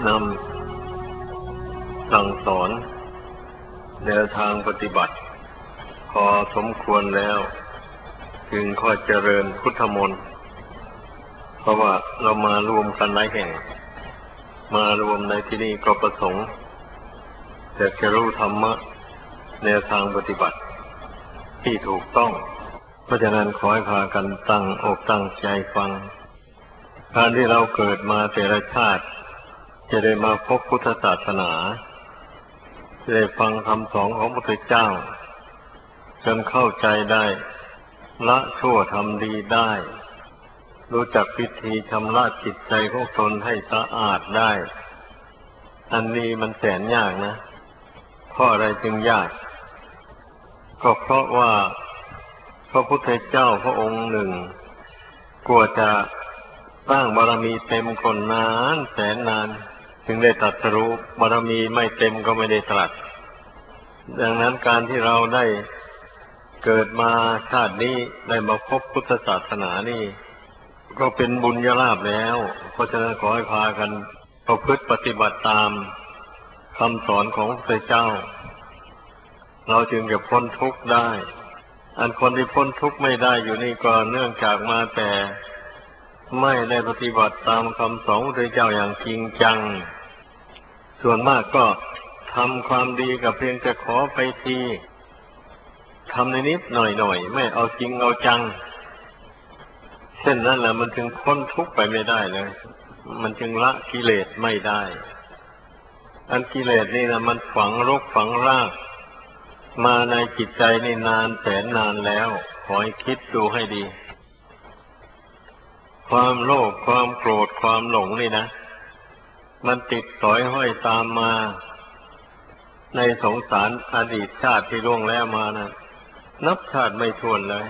นำสั่งสอนแนวทางปฏิบัติพอสมควรแล้วจึงค่อยเจริญพุทธมนต์เพราะว่าเรามารวมกันหลายแห่งมารวมในที่นี้ก็ประสงค์อยากจะรู้ธรรมะแนวทางปฏิบัติที่ถูกต้องเพราะฉะนั้นขอให้พากันตั้งอกตั้งใจฟังการที่เราเกิดมาแต่ละชาติจะได้มาพบพุทธศาสนาจะได้ฟังคำสอนของพระพุทธเจ้าจนเข้าใจได้ละชั่วทำดีได้รู้จักวิธีชำระจิตใจของตนให้สะอาดได้อันนี้มันแสนยากนะเพราะอะไรจึงยากก็เพราะว่าพระพุทธเจ้าพระองค์หนึ่งกว่าจะสร้างบารมีเต็มคนนานแสนนานจึงได้ตรัสรู้บารมีไม่เต็มก็ไม่ได้ตรัสดังนั้นการที่เราได้เกิดมาชาตินี้ได้มาพบพุทธศาสนานี่ก็เป็นบุญญาลาภแล้วเพราะฉะนั้นขอให้พากันประพฤติปฏิบัติตามคำสอนของพระเจ้าเราจึงจะพ้นทุกข์ได้อันคนที่พ้นทุกข์ไม่ได้อยู่นี่ก็เนื่องจากมาแต่ไม่ได้ปฏิบัติตามคำสอนของพระเจ้าอย่างจริงจังส่วนมากก็ทำความดีกับเพียงแต่ขอไปทีทำนิดหน่อยไม่เอาจริงเอาจังเช่นนั้นแหละมันถึงพ้นทุกข์ไปไม่ได้เลยมันจึงละกิเลสไม่ได้อันกิเลสนี่นะมันฝังรกฝังรากมาในจิตใจนี่นานแสนนานแล้วขอให้คิดดูให้ดีความโลภความโกรธความหลงนี่นะมันติดสอยห้อยตามมาในสงสารอดีตชาติที่ล่วงแล้วมานะนับชาติไม่ถ้วนเลย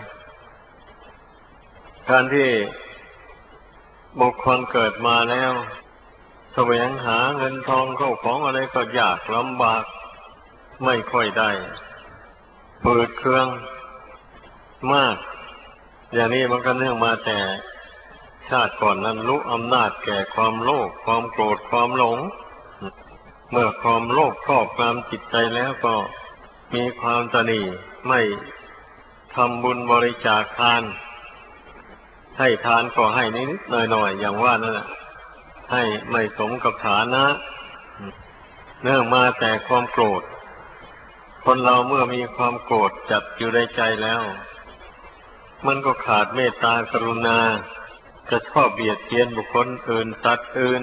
การที่บุคคลเกิดมาแล้วแสวงหาเงินทองเข้าของอะไรก็ยากลำบากไม่ค่อยได้ฝืดเคืองมากอย่างนี้มันก็เนื่องมาแต่ชาติก่อนนั้นรู้อำนาจแก่ความโลภความโกรธความหลงเมื่อความโลภครอบงำจิตใจแล้วก็มีความตณีไม่ทำบุญบริจาคทานให้ทานก็ให้นิดๆหน่อยๆอย่างว่านั่นแหละให้ไม่สมกับฐานะเนื่องมาแต่ความโกรธคนเราเมื่อมีความโกรธจับอยู่ในใจแล้วมันก็ขาดเมตตากรุณาจะชอบเบียดเบียนบุคคลอื่นสัตว์อื่น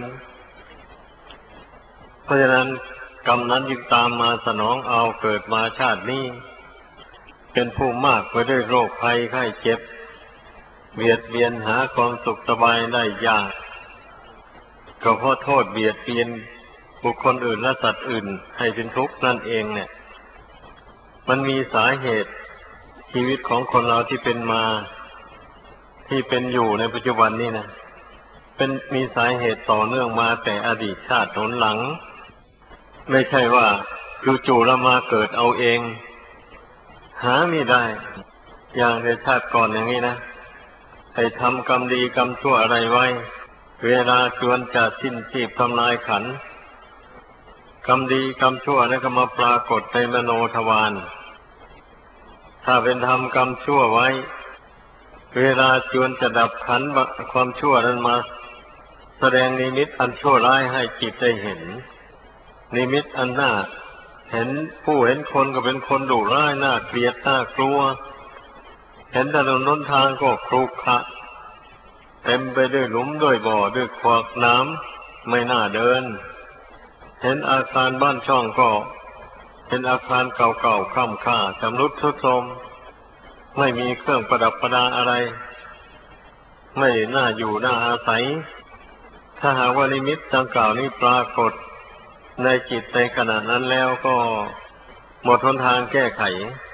เพราะฉะนั้นกรรมนั้นจึงตามมาสนองเอาเกิดมาชาตินี้เป็นผู้มากไปด้วยโรคภัยไข้เจ็บเบียดเบียนหาความสุขสบายได้ยากก็เพราะโทษเบียดเบียนบุคคลอื่นและสัตว์อื่นให้เป็นทุกข์นั่นเองเนี่ยมันมีสาเหตุชีวิตของคนเราที่เป็นมาที่เป็นอยู่ในปัจจุบันนี้นะมีสาเหตุต่อเนื่องมาแต่อดีตชาติหนหลังไม่ใช่ว่าจู่ๆแล้วมาเกิดเอาเองหาไม่ได้อย่างในชาติก่อนอย่างนี้นะให้ทำกรรมดีกรรมชั่วอะไรไว้เวลาจวนจะสิ้นชีพทำลายขันธ์กรรมดีกรรมชั่วนั่นก็มาปรากฏในมโนทวารถ้าเป็นทำกรรมชั่วไว้เวลาจวนจะดับขันธ์ความชั่วนั้นมาแสดงนิมิตอันชั่วร้ายให้จิตได้เห็นนิมิตอันน่าเห็นผู้เห็นคนก็เป็นคนดุร้ายน่าเกลียดน่ากลัวเห็นถนนหนทางก็ครุขระเต็มไปด้วยหลุมด้วยบ่อด้วยขวากน้ำไม่น่าเดินเห็นอาคารบ้านช่องก็เป็นอาคารเก่าๆคร่ำคร่าชำรุดทรุดโทรมไม่มีเครื่องประดับประดาอะไรไม่น่าอยู่น่าอาศัยถ้าหากว่านิมิตดังกล่าวนี้ปรากฏในจิตในขณะนั้นแล้วก็หมดหนทางแก้ไข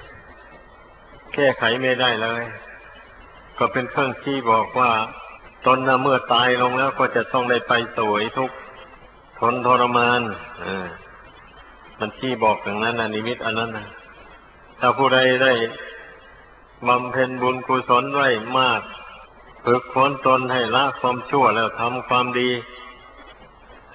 ไม่ได้เลยก็เป็นเครื่องชี้บอกว่าตนเมื่อตายลงแล้วก็จะต้องได้ไปสวยทุกข์ทนทรมานมันชี้บอกอย่างนั้นนะนิมิตอันนั้นนะถ้าผู้ใดได้บำเพ็ญบุญกุศลไว้มากฝึกฝนตนให้ละความชั่วแล้วทำความดี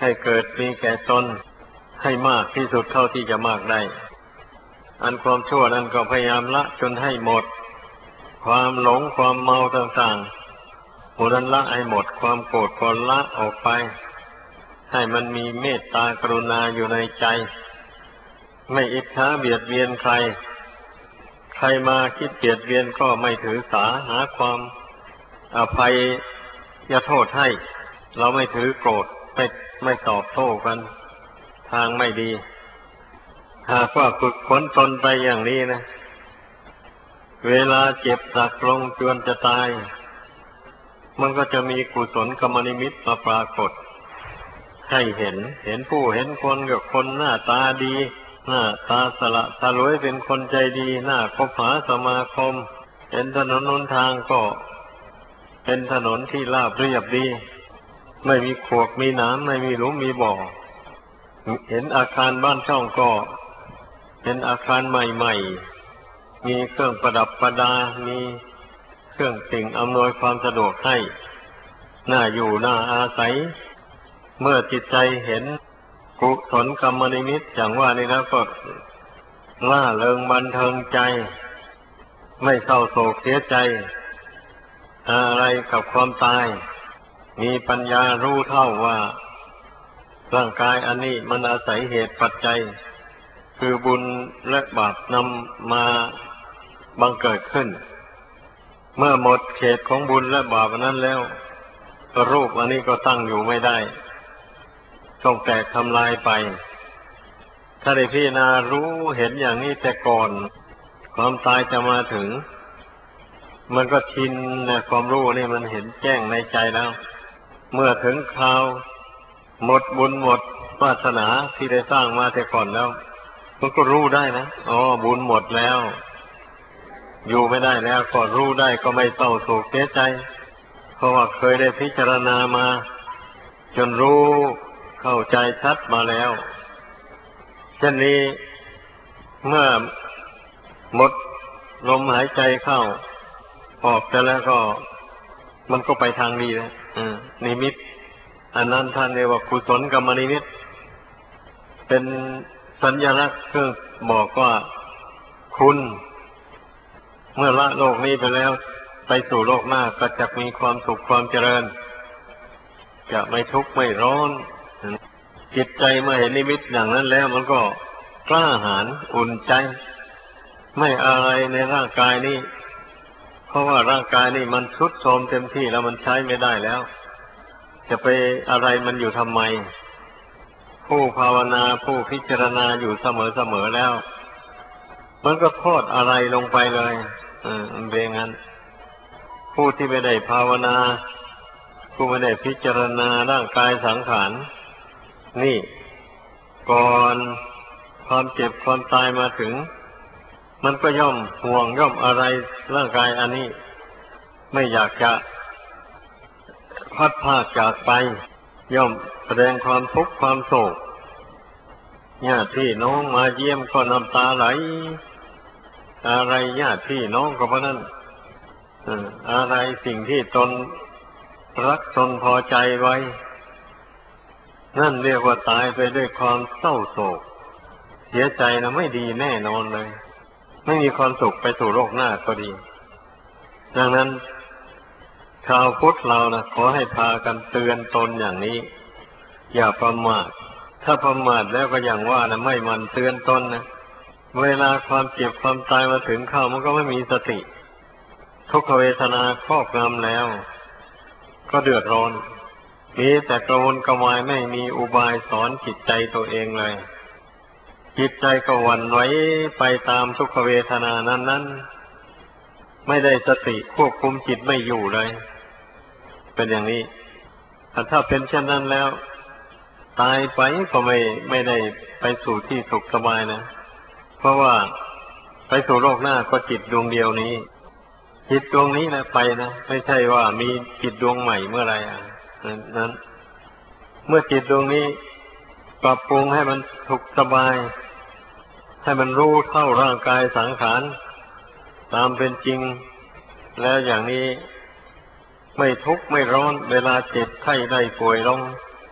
ให้เกิดมีแก่ตนให้มากที่สุดเท่าที่จะมากได้อันความชั่วนั้นก็พยายามละจนให้หมดความหลงความเมาต่างๆผู้นั้นละให้หมดความโกรธก็ละออกไปให้มันมีเมตตากรุณาอยู่ในใจไม่อิจฉาเบียดเบียนใครใครมาคิดเบียดเบียนก็ไม่ถือสาหาความอภัยโทษให้เราไม่ถือโกรธไม่ตอบโต้กันทางไม่ดีหากว่าฝึกฝนตนไปอย่างนี้นะเวลาเจ็บหนักลงจวนจะตายมันก็จะมีกุศลกรรมนิมิตมาปรากฏให้เห็นผู้เห็นคนกับคนหน้าตาดีหน้าตาสละสลวยเป็นคนใจดีหน้าคบหาสมาคมเห็นถนนหนทางก็เป็นถนนที่ราบเรียบดีไม่มีขวากมีหนามไม่มีหลุมมีบ่อเห็นอาคารบ้านช่องก็เป็นอาคารใหม่ๆมีเครื่องประดับประดามีเครื่องสิ่งอำนวยความสะดวกให้น่าอยู่น่าอาศัยเมื่อจิตใจเห็นกุศลกรรมนิมิตอย่างว่านี้แล้วก็ล่าเริงบันเทิงใจไม่เศร้าโศกเสียใจอะไรกับความตายมีปัญญารู้เท่าว่าร่างกายอันนี้มันอาศัยเหตุปัจจัยคือบุญและบาปนำมาบังเกิดขึ้นเมื่อหมดเขตของบุญและบาปนั้นแล้วรูปอันนี้ก็ตั้งอยู่ไม่ได้ต้องแตกทำลายไปถ้าได้พิจารณารู้เห็นอย่างนี้แต่ก่อนความตายจะมาถึงมันก็ชินนะความรู้นี่มันเห็นแจ้งในใจแล้วเมื่อถึงคราวหมดบุญหมดวาสนาที่ได้สร้างมาแต่ก่อนแล้วมันก็รู้ได้นะอ๋อบุญหมดแล้วอยู่ไม่ได้แล้วก็รู้ได้ก็ไม่เศร้าโศกเสียใจเพราะว่าเคยได้พิจารณามาจนรู้เข้าใจชัดมาแล้วเช่นนี้เมื่อหมดลมหายใจเข้าออกไปแล้วก็มันก็ไปทางดีแล้วนิมิตอันนั้นท่านเรียกว่ากุศลกรรมนิมิตเป็นสัญลักษณ์เครื่องบอกว่าคุณเมื่อละโลกนี้ไปแล้วไปสู่โลกหน้าก็จะมีความสุขความเจริญจะไม่ทุกข์ไม่ร้อนจิตใจเมื่อเห็นนิมิตอย่างนั้นแล้วมันก็กล้าหาญอุ่นใจไม่อะไรในร่างกายนี้เพราะว่าร่างกายนี่มันทรุดโทรมเต็มที่แล้วมันใช้ไม่ได้แล้วจะไปอะไรมันอยู่ทำไมผู้ภาวนาผู้พิจารณาอยู่เสมอแล้วมันก็โทษอะไรลงไปเลยมันเป็นงั้นผู้ที่ไม่ได้ภาวนาผู้ไม่ได้พิจารณาร่างกายสังขารนี่ก่อนความเจ็บความตายมาถึงมันก็ย่อมห่วงย่อมอะไรร่างกายอันนี้ไม่อยากจะพัดพรากจากไปย่อมแสดงความทุกข์ความโศกญาติพี่น้องมาเยี่ยมก็น้ำตาไหลอะไรญาติพี่น้องก็เพราะนั้นอะไรสิ่งที่ตนรักตนพอใจไว้นั่นเรียกว่าตายไปด้วยความเศร้าโศกเสียใจนะไม่ดีแน่นอนเลยไม่มีความสุขไปสู่โลกหน้าก็ดีดังนั้นชาวพุทธเรานะขอให้พากันเตือนตนอย่างนี้อย่าประมาทถ้าประมาทแล้วก็อย่างว่านะไม่มันเตือนตนนะเวลาความเจ็บความตายมาถึงเข้ามันก็ไม่มีสติทุกขเวทนาครอบงำแล้วก็เดือดร้อนมีแต่กระวนกระวายไม่มีอุบายสอนจิตใจตัวเองเลยจิตใจก็หวั่นไหวไปตามทุกขเวทนานั้นไม่ได้สติควบคุมจิตไม่อยู่เลยเป็นอย่างนี้ถ้าเป็นเช่นนั้นแล้วตายไปก็ไม่ได้ไปสู่ที่สุขสบายนะเพราะว่าไปสู่โลกหน้าก็จิตดวงเดียวนี้จิตดวงนี้นะไปนะไม่ใช่ว่ามีจิตดวงใหม่เมื่อไรนั้นเมื่อจิตดวงนี้ปรับปรุงให้มันสุขสบายให้มันรู้เท่าร่างกายสังขารตามเป็นจริงแล้วอย่างนี้ไม่ทุกข์ไม่ร้อนเวลาเจ็บไข้ได้ป่วยลง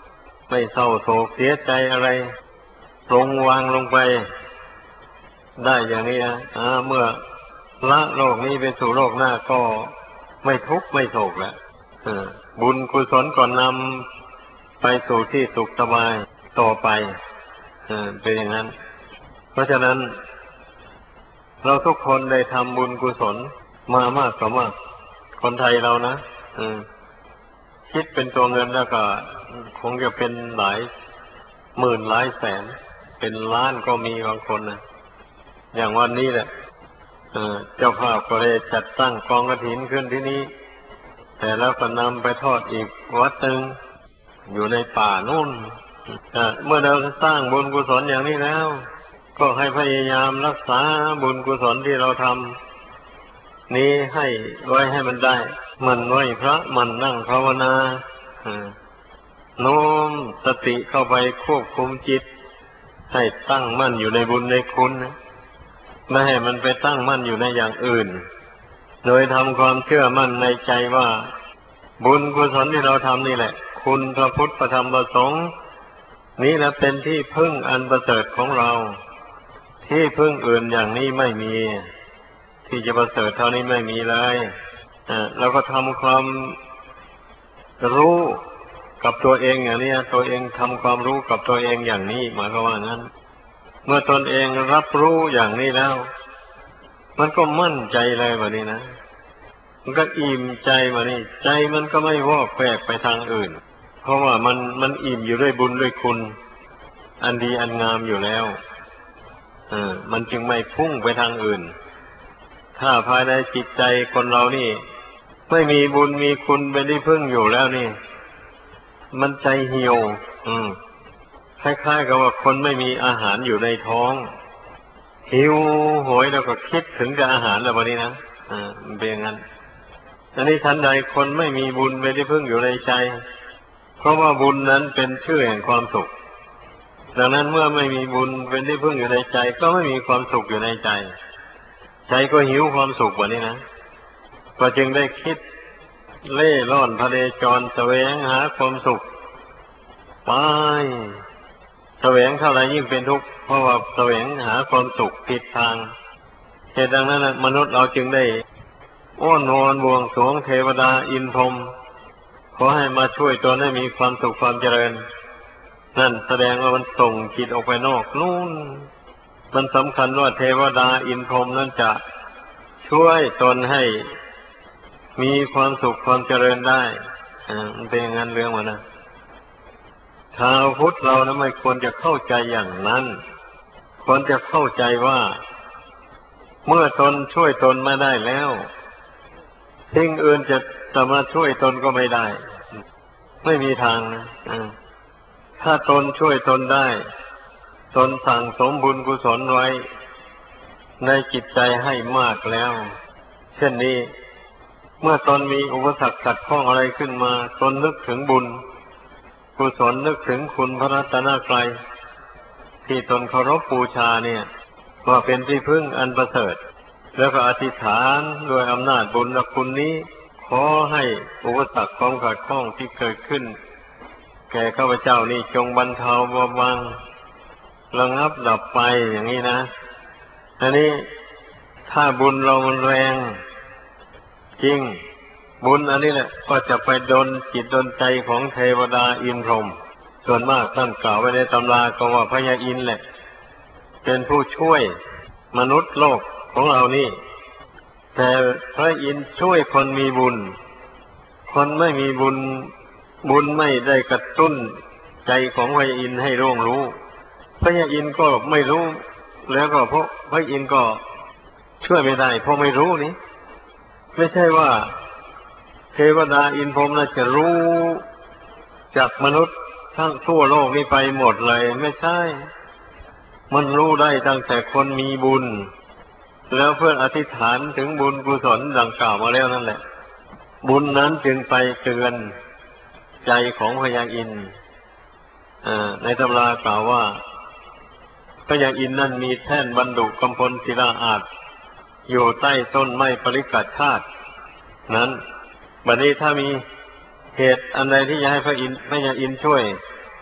ไม่เศร้าโศกเสียใจอะไรปรงวางลงไปได้อย่างนี้นะเมื่อละโลกนี้ไปสู่โลกหน้าก็ไม่ทุกข์ไม่โศกแล้วบุญกุศลก็นำไปสู่ที่สุขสบายต่อไปเป็นอย่างนั้นเพราะฉะนั้นเราทุกคนได้ทำบุญกุศลมามากต่อมากคนไทยเรานะคิดเป็นตัวเงินแล้วก็คงจะเป็นหลายหมื่นหลายแสนเป็นล้านก็มีบางคนนะอย่างวันนี้แหละเจ้าภาพก็ได้จัดตั้งกองกฐินขึ้นที่นี้แต่แล้วก็นำไปทอดอีกวัดหนึ่งอยู่ในป่านู่นเมื่อเราสร้างบุญกุศลอย่างนี้แล้วก็ให้พยายามรักษาบุญกุศลที่เราทำนี้ให้ไว้ให้มันได้มันไหว้พระมันนั่งภาวนาโน้มสติเข้าไปควบคุมจิตให้ตั้งมั่นอยู่ในบุญในคุณไม่ให้มันไปตั้งมั่นอยู่ในอย่างอื่นโดยทำความเชื่อมั่นในใจว่าบุญกุศลที่เราทำนี่แหละคุณพระพุทธพระธรรมพระสงฆ์นี้แหละเป็นที่พึ่งอันประเสริฐของเราที่พึ่งอื่นอย่างนี้ไม่มีที่จะประเสริฐเท่านี้ไม่มีเลยเราก็ทำความรู้กับตัวเองอย่างนี้ตัวเองทำความรู้กับตัวเองอย่างนี้หมายความว่างั้นเมื่อตนเองรับรู้อย่างนี้แล้วมันก็มั่นใจเลยแบบนี้นะมันก็อิ่มใจแบบนี้ใจมันก็ไม่วอกแวกไปทางอื่นเพราะว่ามันอิ่มอยู่ด้วยบุญด้วยคุณอันดีอันงามอยู่แล้วมันจึงไม่พุ่งไปทางอื่นถ้าภายในจิตใจคนเรานี่ไม่มีบุญมีคุณเป็นที่พึ่งอยู่แล้วนี่มันใจเหี่ยวคล้ายๆกับว่าคนไม่มีอาหารอยู่ในท้องหิวโหยแล้วก็คิดถึงแต่อาหารแล้ววันนี้นะมันเป็นอย่างนั้นอันนี้ทันใดคนไม่มีบุญเป็นที่พึ่งอยู่ในใจเพราะว่าบุญนั้นเป็นชื่อแห่งความสุขดังนั้นเมื่อไม่มีบุญเป็นที่พึ่งอยู่ในใจก็ไม่มีความสุขอยู่ในใจใจก็หิวความสุขวันนี้นะก็จึงได้คิดเล่ร่อนพเนจรแสวงหาความสุขไปแสวงเท่าไรยิ่งเป็นทุกข์เพราะว่าแสวงหาความสุขผิดทางเหตุดังนั้นมนุษย์เราจึงได้อ้อนวอนบวงสรวงเทวดาอินทร์พรหมขอให้มาช่วยตนให้มีความสุขความเจริญนั่นแสดงว่ามันส่งจิตออกไปนอกนู่นมันสำคัญว่าเทวดาอินทร์พรหมนั้นจะช่วยตนให้มีความสุขความเจริญได้มันเป็นอย่างนั้นเรื่องมันนะชาวพุทธเรานะไม่ควรจะเข้าใจอย่างนั้นควรจะเข้าใจว่าเมื่อตนช่วยตนไม่ได้แล้วสิ่งอื่นจะมาช่วยตนก็ไม่ได้ไม่มีทางนะถ้าตนช่วยตนได้ตนสั่งสมบุญกุศลไว้ในจิตใจให้มากแล้วเช่นนี้เมื่อตนมีอุปสรรคขัดข้องอะไรขึ้นมาตนนึกถึงบุญกุศลนึกถึงคุณพระรัตนตรัยที่ตนเคารพบูชาเนี่ยว่าเป็นที่พึ่งอันประเสริฐแล้วก็อธิษฐานด้วยอำนาจบุญและคุณนี้ขอให้อุปสรรคความขัดข้องที่เกิดขึ้นแก่ข้าพเจ้านี่จงบรรเทาเบาบางระงับดับไปอย่างนี้นะอันนี้ถ้าบุญเรามันแรงจริงบุญอันนี้แหละก็จะไปดลจิตดลใจของเทวดาอินทร์พรหมส่วนมากท่านกล่าวไว้ในตำราก็ว่าพญาอินทร์แหละเป็นผู้ช่วยมนุษย์โลกของเรานี่แต่พระอินทร์ช่วยคนมีบุญคนไม่มีบุญไม่ได้กระตุ้นใจของพญาอินทร์ให้ร่วงรู้พญาอินทร์ก็ไม่รู้แล้วก็เพราะพระอินทร์ก็ช่วยไม่ได้เพราะไม่รู้นี่ไม่ใช่ว่าเทวดาอินทร์พรหมน่ะจะรู้จากมนุษย์ทั้งทั่วโลกนี้ไปหมดเลยไม่ใช่มันรู้ได้ตั้งแต่คนมีบุญแล้วเพื่ออธิษฐานถึงบุญกุศลดังกล่าวมาแล้วนั่นแหละบุญนั้นจึงไปเตือนใจของพญาอินทร์ในตำรากล่าวว่าพญาอินทร์นั้นมีแท่นบรรดุกำพลศิลาอาสน์อยู่ใต้ต้นไม้ปริกัตชาตินั้นบัดนี้ถ้ามีเหตุอันใดที่จะให้พญาอินทร์ช่วย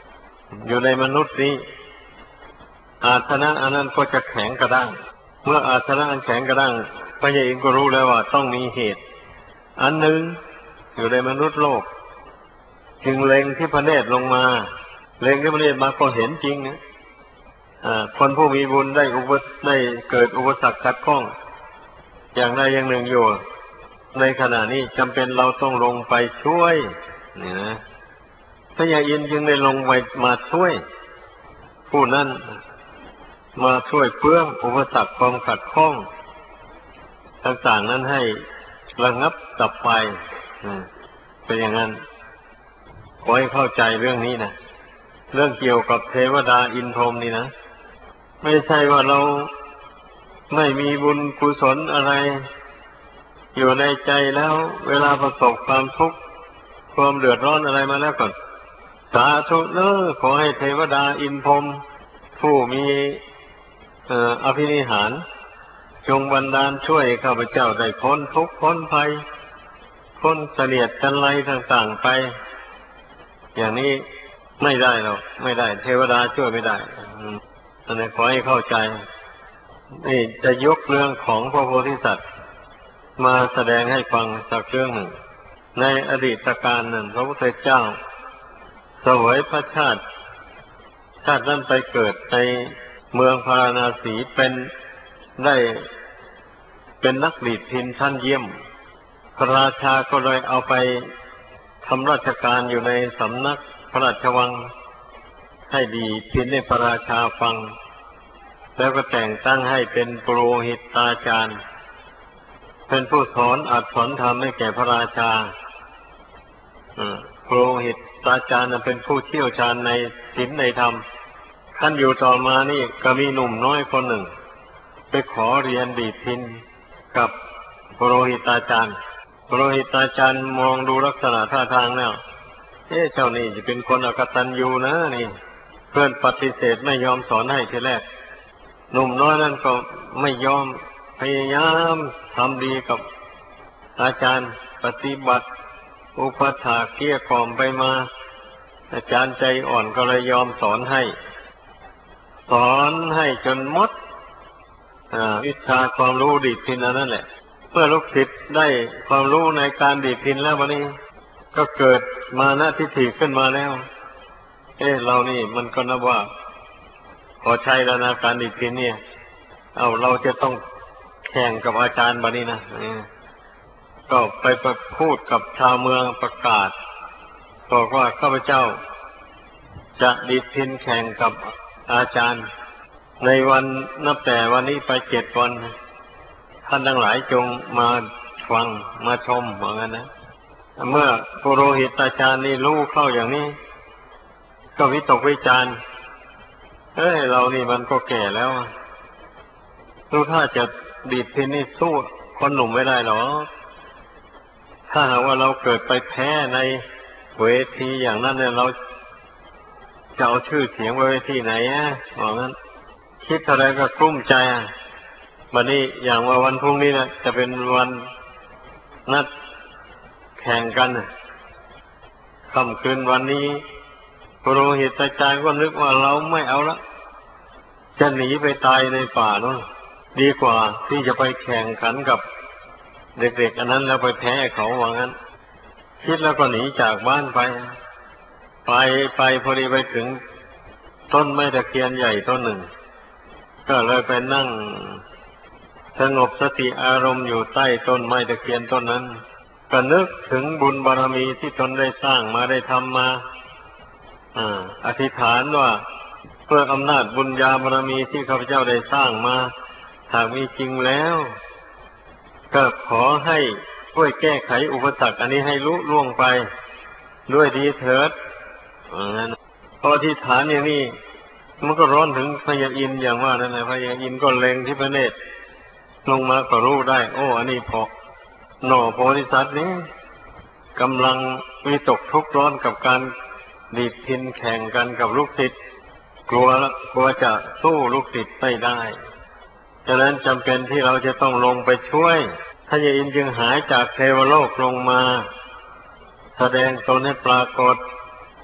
อยู่ในมนุษย์นี้อาสนะอันนั้นก็จะแข็งกระด้างเมื่ออาสนะอันแข็งกระด้างพระเจ้าเองก็รู้แล้วว่าต้องมีเหตุอันหนึ่งอยู่ในมนุษย์โลกจึงเล็งที่พระเนตรลงมาเล็งที่พระเนตรมาก็เห็นจริงนะคนผู้มีบุญได้เกิดอุปสรรคขัดข้องอย่างใดอย่างหนึ่งอยู่ในขณะนี้จำเป็นเราต้องลงไปช่วยนี่นะพระยาอินทร์จึงได้ลงไปมาช่วยผู้นั้นมาช่วยเฟื้องอุปสรรคความขัดข้องต่างๆนั้นให้ระงับดับไปเป็นอย่างนั้นขอให้เข้าใจเรื่องนี้นะเรื่องเกี่ยวกับเทวดาอินทร์พรหมนี่นะไม่ใช่ว่าเราไม่มีบุญกุศลอะไรอยู่ในใจแล้วเวลาประสบความทุกข์ความเดือดร้อนอะไรมาแล้วก่อนสาธุเนอขอให้เทวดาอินทร์พรหมผู้มีอภินิหารจงบันดาลช่วยข้าพเจ้าได้พ้นทุกข์พ้นภัยพ้นเสนียดจันไรต่างๆไปอย่างนี้ไม่ได้หรอกไม่ได้เทวดาช่วยไม่ได้อันนี้ขอให้เข้าใจนี่จะยกเรื่องของพระโพธิสัตว์มาแสดงให้ฟังสักเรื่องหนึ่งในอดีตการนั้นพระพุทธเจ้าเสวยพระชาตินั้นไปเกิดในเมืองพาราณสีเป็นนักดีดพิณชั้นเยี่ยมพระราชาก็เลยเอาไปทำราชการอยู่ในสำนักพระราชวังให้ดีดพิณให้พระราชาฟังแล้วก็แต่งตั้งให้เป็นปุโรหิตาจารย์เป็นผู้สอนอัดสอนธรรมให้แก่พระราชาปุโรหิตาจารย์เป็นผู้เชี่ยวชาญในศีลในธรรมท่านอยู่ต่อมานี่ก็มีหนุ่มน้อยคนหนึ่งไปขอเรียนดีดพิณกับปุโรหิตาจารย์ปุโรหิตาจารย์มองดูลักษณะท่าทางแล้วเจ้านี่จะเป็นคนอกตัญญูนะนี่เพื่อนปฏิเสธไม่ยอมสอนให้ทีแรกหนุ่มน้อยนั่นก็ไม่ยอมพยายามทำดีกับอาจารย์ปฏิบัติอุปถากเกลี้ยกล่อมไปมาอาจารย์ใจอ่อนก็เลยยอมสอนให้จนหมดวิชาความรู้ดีดพิณนั่นแหละเมื่อลูกศิษย์ได้ความรู้ในการดีดพิณแล้ววันนี้ก็เกิดมานะทิฏฐิขึ้นมาแล้วเรานี่มันก็นับว่าพอใช้แล้วนะการดีดพิณเนี่ยเราจะต้องแข่งกับอาจารย์บัดนี้นะก็ไปพูดกับชาวเมืองประกาศบอกว่าข้าพเจ้าจะดีดพิณแข่งกับอาจารย์ในวันนับแต่วันนี้ไป7 วันท่านทั้งหลายจงมาฟังมาชมว่างั้นนะเมื่อปุโรหิตอาจารย์นี่รู้เข้าอย่างนี้ก็วิตกวิจารณ์เรานี่มันก็แก่แล้วรู้ถ้าจะดีดพิณนี่สู้คนหนุ่มไม่ได้หรอกถ้าหากว่าเราเกิดไปแพ้ในเวทีอย่างนั้นเนี่ยเราจะเอาชื่อเสียงไว้ที่ไหนบอกงั้นคิดอะไรก็กลุ้มใจบัดนี้อย่างว่าวันพรุ่งนี้นะจะเป็นวันนัดแข่งกันค่ำคืนวันนี้ปุโรหิตอาจารย์ก็นึกว่าเราไม่เอาละจะหนีไปตายในป่าโน่นดีกว่าที่จะไปแข่งขันกับเด็กๆอันนั้นแล้วไปแพ้เขาว่างั้นคิดแล้วก็หนีจากบ้านไปพอดีไปถึงต้นไม้ตะเคียนใหญ่ต้นหนึ่งก็เลยไปนั่งสงบสติอารมณ์อยู่ใต้ต้นไม้ตะเคียนต้นนั้นก็นึกถึงบุญบารมีที่ตนได้สร้างมาได้ทำมาอธิษฐานว่าเพื่ออำนาจบุญญาบารมีที่ข้าพเจ้าได้สร้างมาหากมีจริงแล้วก็ขอให้ช่วยแก้ไขอุปสรรคอันนี้ให้ลุล่วงไปด้วยดีเถิดพออธิษฐานอย่างนี้มันก็ร้อนถึงพญาอินทร์อย่างว่านั่นแหละพญาอินทร์ก็เล็งที่พระเนตรลงมาก็รู้ได้อันนี้พอหน่อโพธิสัตว์นี้กำลังวิตกทุกข์ร้อนกับการดีดพิณแข่งกันกับลูกศิษย์กลัวจะสู้ลูกศิษย์ไม่ได้ฉะนั้นจำเป็นที่เราจะต้องลงไปช่วยพญาอินทร์จึงหายจากเทวโลกลงมาแสดงตนให้ปรากฏ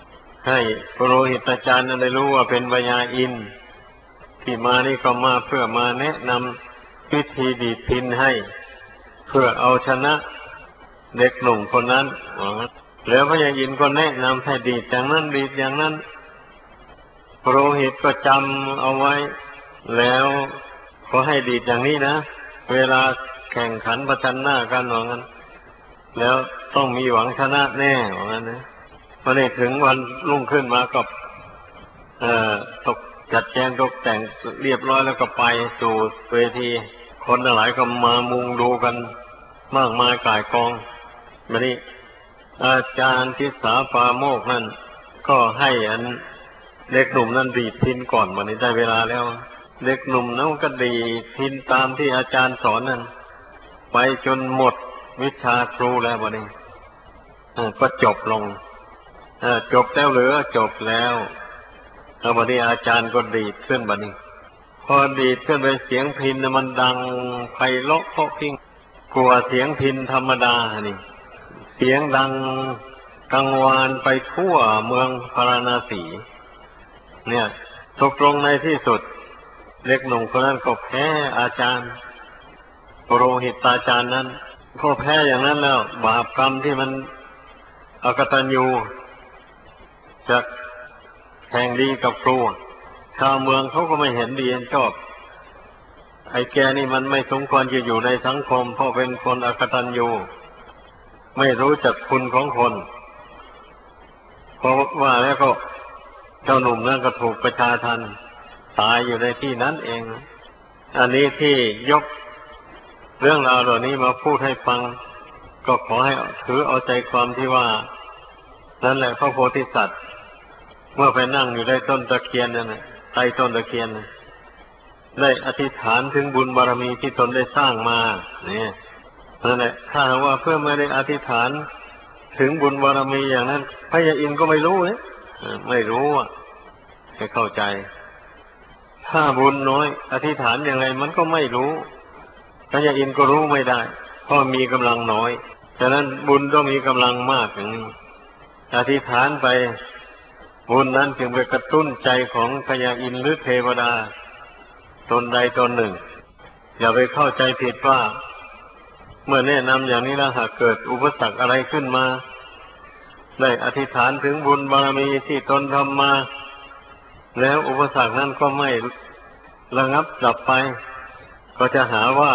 ให้ปุโรหิตอาจารย์นั้นได้รู้ว่าเป็นพญาอินทร์ที่มานี่ก็มาเพื่อมาแนะนำวิธีดีดพิณให้เพื่อเอาชนะเด็กหนุ่มคนนั้นแล้วพญาอินทร์ก็แนะนำให้ดีดอย่างนั้นดีดอย่างนั้นปุโรหิตก็จำเอาไว้แล้วก็ให้ดีดอย่างนี้นะเวลาแข่งขันประชันหน้ากันว่างั้นแล้วต้องมีหวังชนะแน่ว่างั้นนะพอได้ถึงวันรุ่งขึ้นมาก็ตกจัดแจงตกแต่งเรียบร้อยแล้วก็ไปสู่เวทีคนหลายก็มามุงดูกันมากมายก่ายกองบัดนี้อาจารย์ทิสาปาโมกข์นั่นก็ให้อันเด็กหนุ่มนั่นดีดพิณก่อนบัดนี้ได้เวลาแล้วเด็กหนุ่มนั้นก็ดีดพิณตามที่อาจารย์สอนนั่นไปจนหมดวิชาครูแล้วบัดนี้ก็จบลงจบแล้วหรือจบแล้วบัดนี้อาจารย์ก็ดีดขึ้นบัดนี้พอดีดขึ้นไปเสียงพิณมันดังไพเราะเพราะพริ้งกว่าเสียงพิณธรรมดานี่เสียงดังกังวานไปทั่วเมืองพาราณสีเนี่ยตกลงในที่สุดเด็กหนุ่มคนนั้นก็แพ้อาจารย์ปุโรหิตอาจารย์นั้นก็แพ้อย่างนั้นแล้วบาปกรรมที่มันอกตัญญูจะแข่งดีกับครูชาวเมืองเขาก็ไม่เห็นดีเห็นชอบไอ้แกนี่มันไม่สมควรจะอยู่ในสังคมเพราะเป็นคนอกตัญญูไม่รู้จักคุณของคนเพราะว่าแล้วก็เจ้าหนุ่มนั่นก็ถูกประชาทัณฑ์ตายอยู่ในที่นั้นเองอันนี้ที่ยกเรื่องราวเหล่านี้มาพูดให้ฟังก็ขอให้ถือเอาใจความที่ว่านั่นแหละพระโพธิสัตว์เมื่อไปนั่งอยู่ได้ต้นตะเคียนนั่นแหละใต้ต้นตะเคียนได้อธิษฐานถึงบุญบารมีที่ตนได้สร้างมาเนี่ยนั่นแหละถ้าว่าเพื่อไม่ได้อธิษฐานถึงบุญบารมีอย่างนั้นพระยาอินทร์ก็ไม่รู้เนี่ยไม่รู้อ่ะให้เข้าใจถ้าบุญน้อยอธิษฐานอย่างไรมันก็ไม่รู้พระยาอินทร์ก็รู้ไม่ได้เพราะมีกำลังน้อยฉะนั้นบุญต้องมีกำลังมากอย่างนี้อธิษฐานไปบุญนั้นจึงไปกระตุ้นใจของพญาอินทร์หรือเทวดาตนใดตนหนึ่งอย่าไปเข้าใจผิดว่าเมื่อแนะนำอย่างนี้แล้วหากเกิดอุปสรรคอะไรขึ้นมาได้อธิษฐานถึงบุญบารมีที่ตนทำมาแล้วอุปสรรคนั้นก็ไม่ระงับดับไปก็จะหาว่า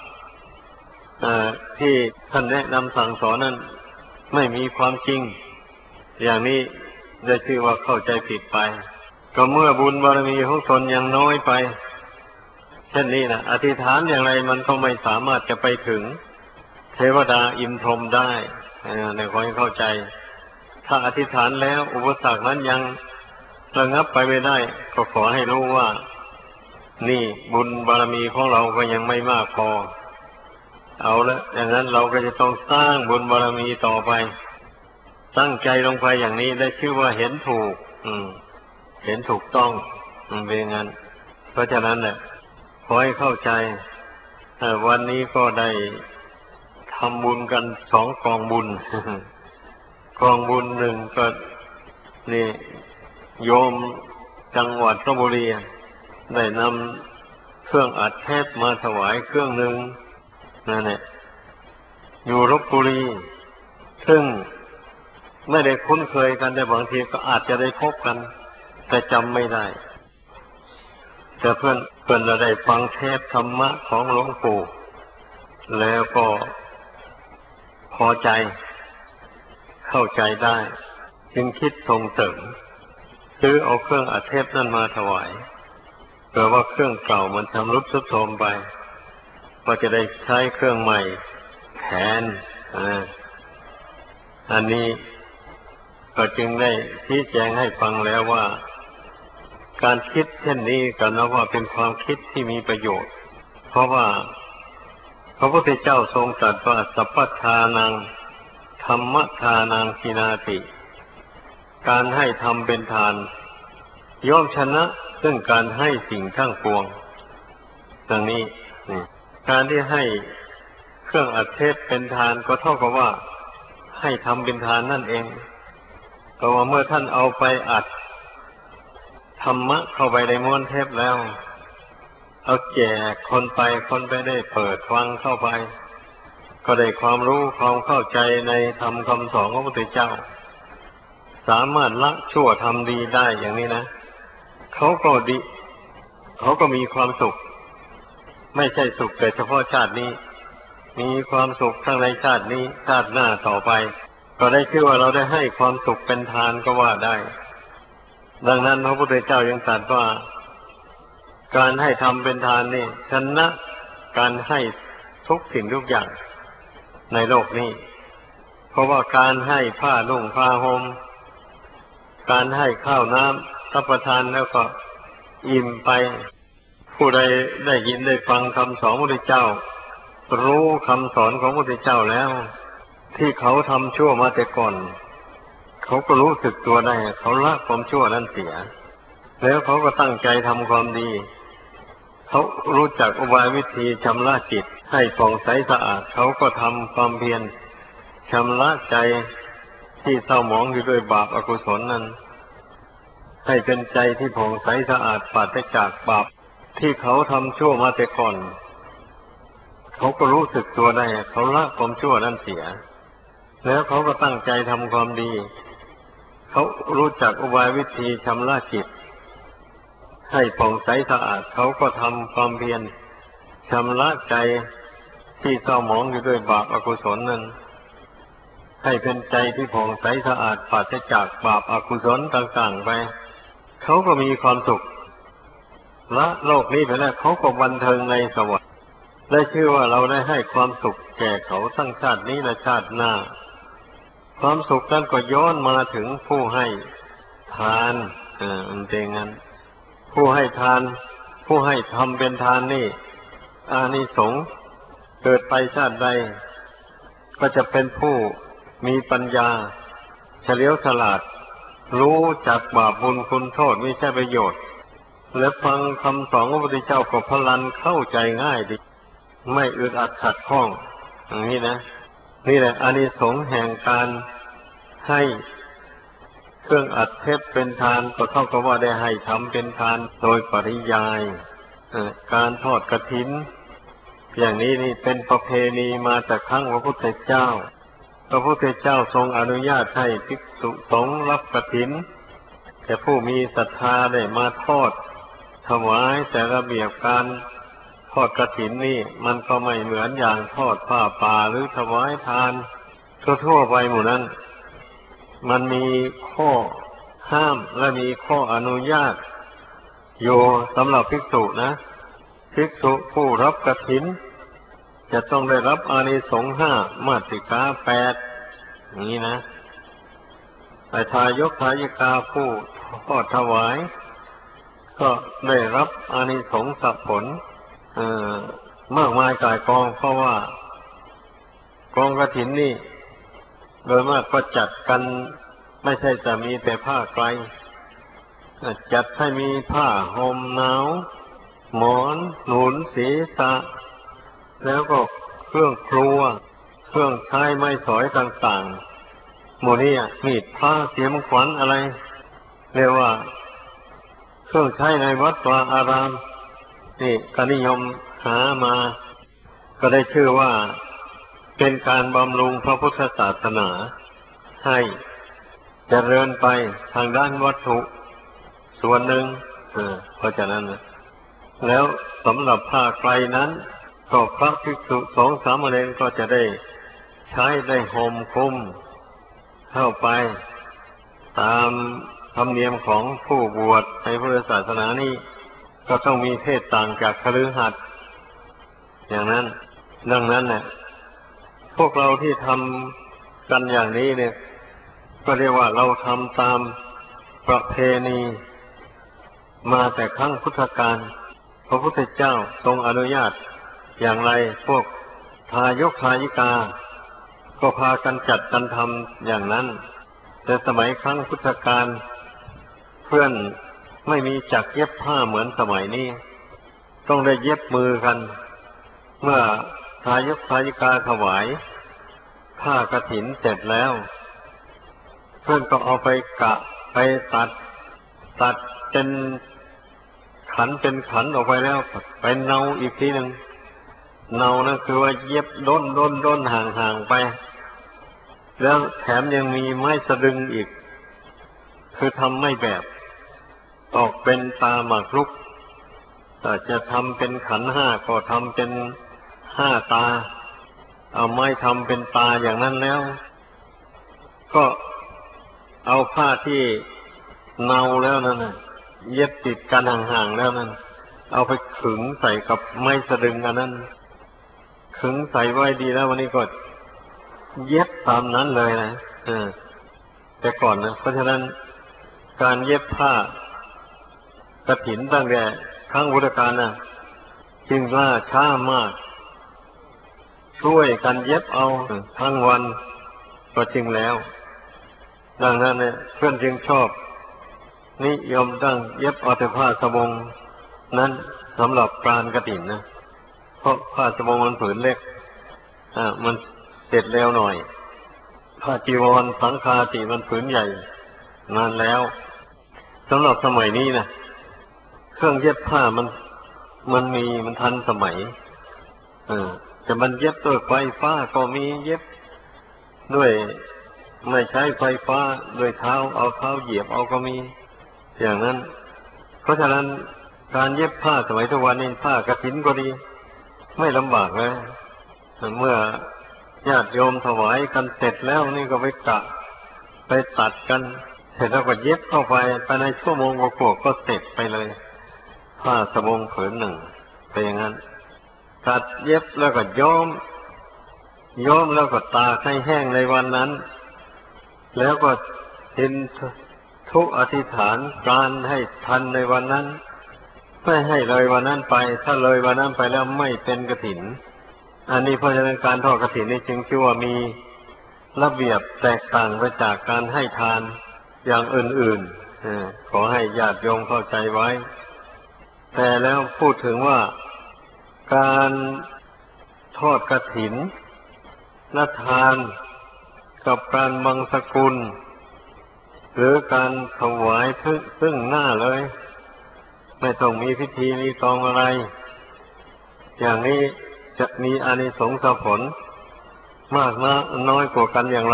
ที่ท่านแนะนำสั่งสอนนั้นไม่มีความจริงอย่างนี้ได้ชื่อว่าเข้าใจผิดไปก็เมื่อบุญบารมีของตนยังน้อยไปเช่นนี้นะอธิษฐานอย่างไรมันก็ไม่สามารถจะไปถึงเทวดาอินทร์พรหมได้ในขอให้เข้าใจถ้าอธิษฐานแล้วอุปสรรคนั้นยังระงับไปไม่ได้ก็ขอให้รู้ว่านี่บุญบารมีของเราก็ยังไม่มากพอเอาละอย่างนั้นเราก็จะต้องสร้างบุญบารมีต่อไปตั้งใจลงไปอย่างนี้ได้ชื่อว่าเห็นถูกเห็นถูกต้องเป็นอย่างนั้นเพราะฉะนั้นแหละขอให้เข้าใจวันนี้ก็ได้ทำบุญกัน2 กองบุญ กองบุญหนึ่งก็นี่โยมจังหวัดลพบุรีได้นำเครื่องอัดเทปมาถวายเครื่องหนึ่งนั่นแหละอยู่ลพบุรีซึ่งไม่ได้คุ้นเคยกันแต่บางทีก็อาจจะได้พบกันแต่จำไม่ได้แต่เพื่อนเราได้ฟังเทปธรรมะของหลวงปู่แล้วก็พอใจเข้าใจได้จึงคิดส่งเสริมซื้อเอาเครื่องอัดเทปนั่นมาถวายเผื่อว่าเครื่องเก่ามันชำรุดทรุดโทรมไปก็จะได้ใช้เครื่องใหม่แทนอันนี้ก็จึงได้ชี้แจงให้ฟังแล้วว่าการคิดเช่นนี้ก็นับว่าเป็นความคิดที่มีประโยชน์เพราะว่าพระพุทธเจ้าทรงตรัสว่าสัพพทานังธัมมทานังทินาติการให้ทำเป็นทานย่อมชนะซึ่งการให้สิ่งทั้งปวงดังนี้การที่ให้เครื่องอัดเทปเป็นทานก็เท่ากับว่าให้ทำเป็นทานนั่นเองเพราะว่าเมื่อท่านเอาไปอัดธรรมะเข้าไปในม้วนเทปแล้วเอาแจกคนไปได้เปิดฟังเข้าไปก็ได้ความรู้ความเข้าใจในธรรมคำสอนของพระพุทธเจ้าสามารถละชั่วทำดีได้อย่างนี้นะเขาก็ดีเขาก็มีความสุขไม่ใช่สุขแต่เฉพาะชาตินี้มีความสุขทั้งในชาตินี้ชาติหน้าต่อไปก็ได้ชื่อว่าเราได้ให้ความสุขเป็นทานก็ว่าได้ดังนั้นพระพุทธเจ้ายังตรัสว่าการให้ทำเป็นทานนี่ชนะการให้ทุกสิ่งทุกอย่างในโลกนี้เพราะว่าการให้ผ้านุ่งผ้าห่มการให้ข้าวน้ำรับประทานแล้วก็อิ่มไปผู้ใดได้ยินได้ฟังคำสอนพระพุทธเจ้ารู้คำสอนของพระพุทธเจ้าแล้วที่เขาทำชั่วมาแต่ก่อนเขาก็รู้สึกตัวได้เขาละความชั่วนั้นเสียแล้วเขาก็ตั้งใจทำความดีเขารู้จักอุบายวิธีชำระจิตให้ผ่องใสสะอาดเขาก็ทำความเพียรชำระใจที่เศร้าหมองอยู่ด้วยบาปอกุศลนั้นให้เป็นใจที่ผ่องใสสะอาดปราศจากบาปที่เขาทำชั่วมาแต่ก่อนเขาก็รู้สึกตัวได้เขาละความชั่วนั้นเสียแล้วเขาก็ตั้งใจทำความดีเขารู้จักอุบายวิธีชำระจิตให้ผ่องใสสะอาดเขาก็ทำความเพียรชำระใจที่เศร้าหมองอยู่ด้วยบาปอกุศลนั้นให้เป็นใจที่ผ่องใสสะอาดปราศจากบาปอกุศลต่างๆไปเขาก็มีความสุขละโลกนี้ไปแล้วเขาก็บันเทิงในสวรรค์ได้ชื่อว่าเราได้ให้ความสุขแก่เขาทั้งชาตินี้และชาติหน้าความสุขนั้นก็ย้อนมาถึงผู้ให้ทานมันเป็นงั้นผู้ให้ทานผู้ให้ทำเป็นทานนี่อานิสงส์เกิดไปชาติใดก็จะเป็นผู้มีปัญญาเฉลียวฉลาดรู้จักบาปบุญคุณโทษไม่ใช่ประโยชน์และฟังคำสอนของพระพุทธเจ้าก็พลันเข้าใจง่ายดีไม่อึดอัดขัดข้องอย่างนี้นะนี่แหละอานิสงส์แห่งการให้เครื่องอัดเทปเป็นทานก็เท่ากับว่าได้ให้ทำเป็นทานโดยปริยายการทอดกฐินอย่างนี้นี่เป็นประเพณีมาจากครั้งพระพุทธเจ้าพระพุทธเจ้าทรงอนุญาตให้ภิกษุสงฆ์รับกฐินแต่ผู้มีศรัทธาได้มาทอดถวายแต่ระเบียบการทอดกฐินนี่มันก็ไม่เหมือนอย่างทอดผ้าป่าหรือถวายทานทั่วไปหมู่นั้นมันมีข้อห้ามและมีข้ออนุญาตอยู่สำหรับภิกษุนะภิกษุผู้รับกฐินจะต้องได้รับอานิสงส์5มาติกา8อย่างนี้นะแต่ทายกทายิกาผู้ทอดถวายก็ได้รับอานิสงส์สัพผลมากมายก่ายกองเพราะว่ากองกฐินนี่โดยมากก็จัดกันไม่ใช่จะมีแต่ผ้าไกลจัดให้มีผ้าห่มหนาวหมอนหนุนศีรษะแล้วก็เครื่องครัวเครื่องใช้ไม้สอยต่างๆหมดนี้มีดผ้าเสียมขวัญอะไรเรียกว่าเครื่องใช้ในวัดวาอารามนี่ก็นิยมหามาก็ได้ชื่อว่าเป็นการบำรุงพระพุทธศาสนาให้เจริญไปทางด้านวัตถุส่วนหนึ่งเพราะฉะนั้นแล้วสำหรับผ้าไกลนั้นก็พระภิกษุสงฆ์สามเณรก็จะได้ใช้ได้ห่มคลุมเข้าไปตามธรรมเนียมของผู้บวชในพุทธศาสนานี้ก็ต้องมีเพศต่างจากคฤหัสถ์อย่างนั้นดังนั้นเนี่ยพวกเราที่ทำกันอย่างนี้เนี่ยก็เรียกว่าเราทำตามประเพณีมาแต่ครั้งพุทธกาลพระพุทธเจ้าทรงอนุญาตอย่างไรพวกทายกทายิกาก็พากันจัดกันทำอย่างนั้นแต่สมัยครั้งพุทธกาลเพื่อนไม่มีจักรเย็บผ้าเหมือนสมัยนี้ต้องได้เย็บมือกันเมื่อทายกทายิกาถวายผ้ากฐินเสร็จแล้วเพื่อนก็เอาไปกะไปตัดเป็นขันเป็นขันออกไปแล้วไปเนาอีกทีหนึ่งเนานั่นคือว่าเย็บด้นห่างไปแล้วแถมยังมีไม้สะดึงอีกคือทำไม่แบบออกเป็นตาหมากรุกแต่จะทำเป็นขันห้าก็ทำเป็น5 ตาเอาไม้ทำเป็นตาอย่างนั้นแล้วก็เอาผ้าที่เนาแล้วนั่นน่ะเย็บติดกันห่างๆแล้วนั่นเอาไปขึงใส่กับไม้สะดึงอันนั้นขึงใส่ไว้ดีแล้ววันนี้ก็เย็บตามนั้นเลยนะแต่ก่อนนะเพราะฉะนั้นการเย็บผ้ากฐินตั้งแต่ครั้งพุทธกาลน่ะจึงล่าช้ามากช่วยกันเย็บเอาทั้งวันก็จริงแล้วดังนั้นเนี่ยเพื่อนจึงชอบนิยมตั้งเย็บเอาแต่ผ้าสบงนั้นสำหรับการกฐินนะเพราะผ้าสบงมันผืนเล็กมันเสร็จเร็วหน่อยผ้าจีวรสังฆาติมันผืนใหญ่นานแล้วสำหรับสมัยนี้นะเครื่องเย็บผ้ามันทันสมัยแต่มันเย็บด้วยไฟฟ้าก็มีเย็บด้วยไม่ใช้ไฟฟ้าด้วยเท้าเอาเท้าเหยียบเอาก็มีอย่างนั้นเพราะฉะนั้นการเย็บผ้าสมัยทุกวันนี้ผ้ากฐินก็ดีไม่ลำบากเลยเมื่อญาติโยมถวายกันเสร็จแล้วนี่ก็ไปกะไปตัดกันเสร็จแล้วก็เย็บเข้าไปภายในชั่วโมงกว่าก็เสร็จไปเลยผ้าสบงผืนหนึ่งเป็นอย่างนั้นตัดเย็บแล้วก็ย้อมแล้วก็ตากให้แห้งในวันนั้นแล้วก็เห็นทุกอธิษฐานการให้ทันในวันนั้นไม่ให้เลยวันนั้นไปถ้าเลยวันนั้นไปแล้วไม่เป็นกฐินอันนี้เพราะฉะนั้นการทอดกฐินนี่จึงชื่อว่ามีระเบียบแตกต่างไปจากการให้ทานอย่างอื่นๆขอให้ญาติโยมเข้าใจไว้แต่แล้วพูดถึงว่าการทอดกฐินและทานกับการบังสกุลหรือการถวายซึ่งหน้าเลยไม่ต้องมีพิธีรีตองอะไรอย่างนี้จะมีอานิสงส์ผลมากน้อยกว่ากันอย่างไร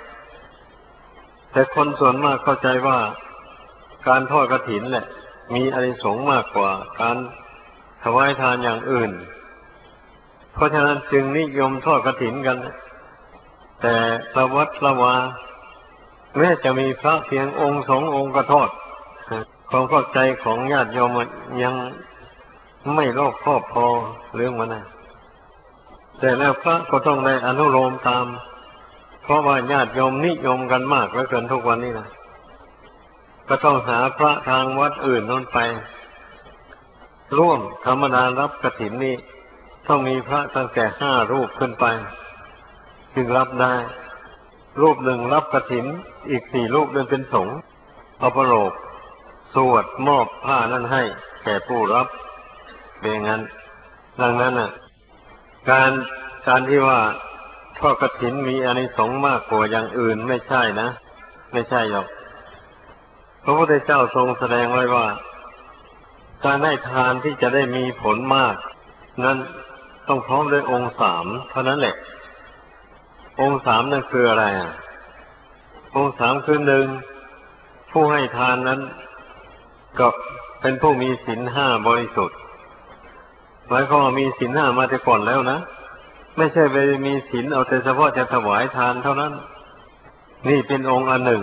แต่คนส่วนมากเข้าใจว่าการทอดกฐินแหละมีอานิสงส์มากกว่าการถวายทานอย่างอื่นเพราะฉะนั้นจึงนิยมทอดกฐินกันแต่ละวัดละวาแม้จะมีพระเพียงองค์2 องค์ก็ทอดความเข้าใจของญาติโยมยังไม่รอบคอบพอเรื่องมันนะแต่แล้วพระก็ต้องได้อนุโลมตามเพราะว่าญาติโยมนิยมกันมากเหลือเกินทุกวันนี้นะก็ต้องหาพระทางวัดอื่นโน้นไปร่วมธรรมดารับกฐินนี่ต้องมีพระตั้งแต่5 รูปขึ้นไปจึงรับได้รูปหนึ่งรับกฐินอีก4 รูปนั้นเป็นสงฆ์เอาประโลกสวดมอบผ้านั้นให้แก่ผู้รับเป็นอย่างนั้นดังนั้นน่ะการที่ว่าทอดกฐินมีอานิสงส์มากกว่าอย่างอื่นไม่ใช่นะไม่ใช่หรอกพระพุทธเจ้าทรงแสดงไว้ว่าการให้ทานที่จะได้มีผลมากนั้นต้องพร้อมด้วยองค์3เท่านั้นแหละองค์3นั่นคืออะไรองค์3คือ1ผู้ให้ทานนั้นก็เป็นผู้มีศีล5บริสุทธิ์หมายความว่ามีศีล5มาแต่ก่อนแล้วนะไม่ใช่ไปมีศีลเอาแต่เฉพาะจะถวายทานเท่านั้นนี่เป็นองค์อันหนึ่ง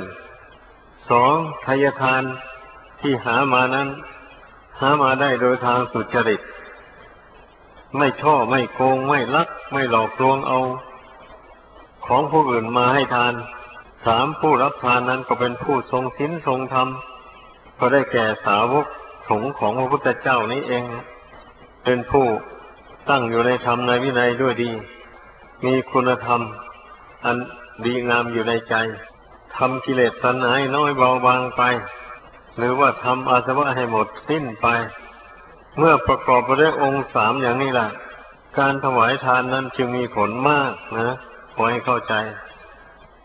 2ทายทานที่หามานั้นหามาได้โดยทางสุจริตไม่ช่อไม่โกงไม่ลักไม่หลอกลวงเอาของผู้อื่นมาให้ทาน3ผู้รับทานนั้นก็เป็นผู้ทรงศีลทรงธรรมก็ได้แก่สาวกสงฆ์ของพระพุทธเจ้านี้เองเป็นผู้ตั้งอยู่ในธรรมในวินัยด้วยดีมีคุณธรรมอันดีงามอยู่ในใจทำกิเลสตัณหาให้น้อยเบาบางไปหรือว่าทำอาสวะให้หมดสิ้นไปเมื่อประกอบไปด้วยองค์3อย่างนี้ล่ะการถวายทานนั้นจึงมีผลมากนะขอให้เข้าใจ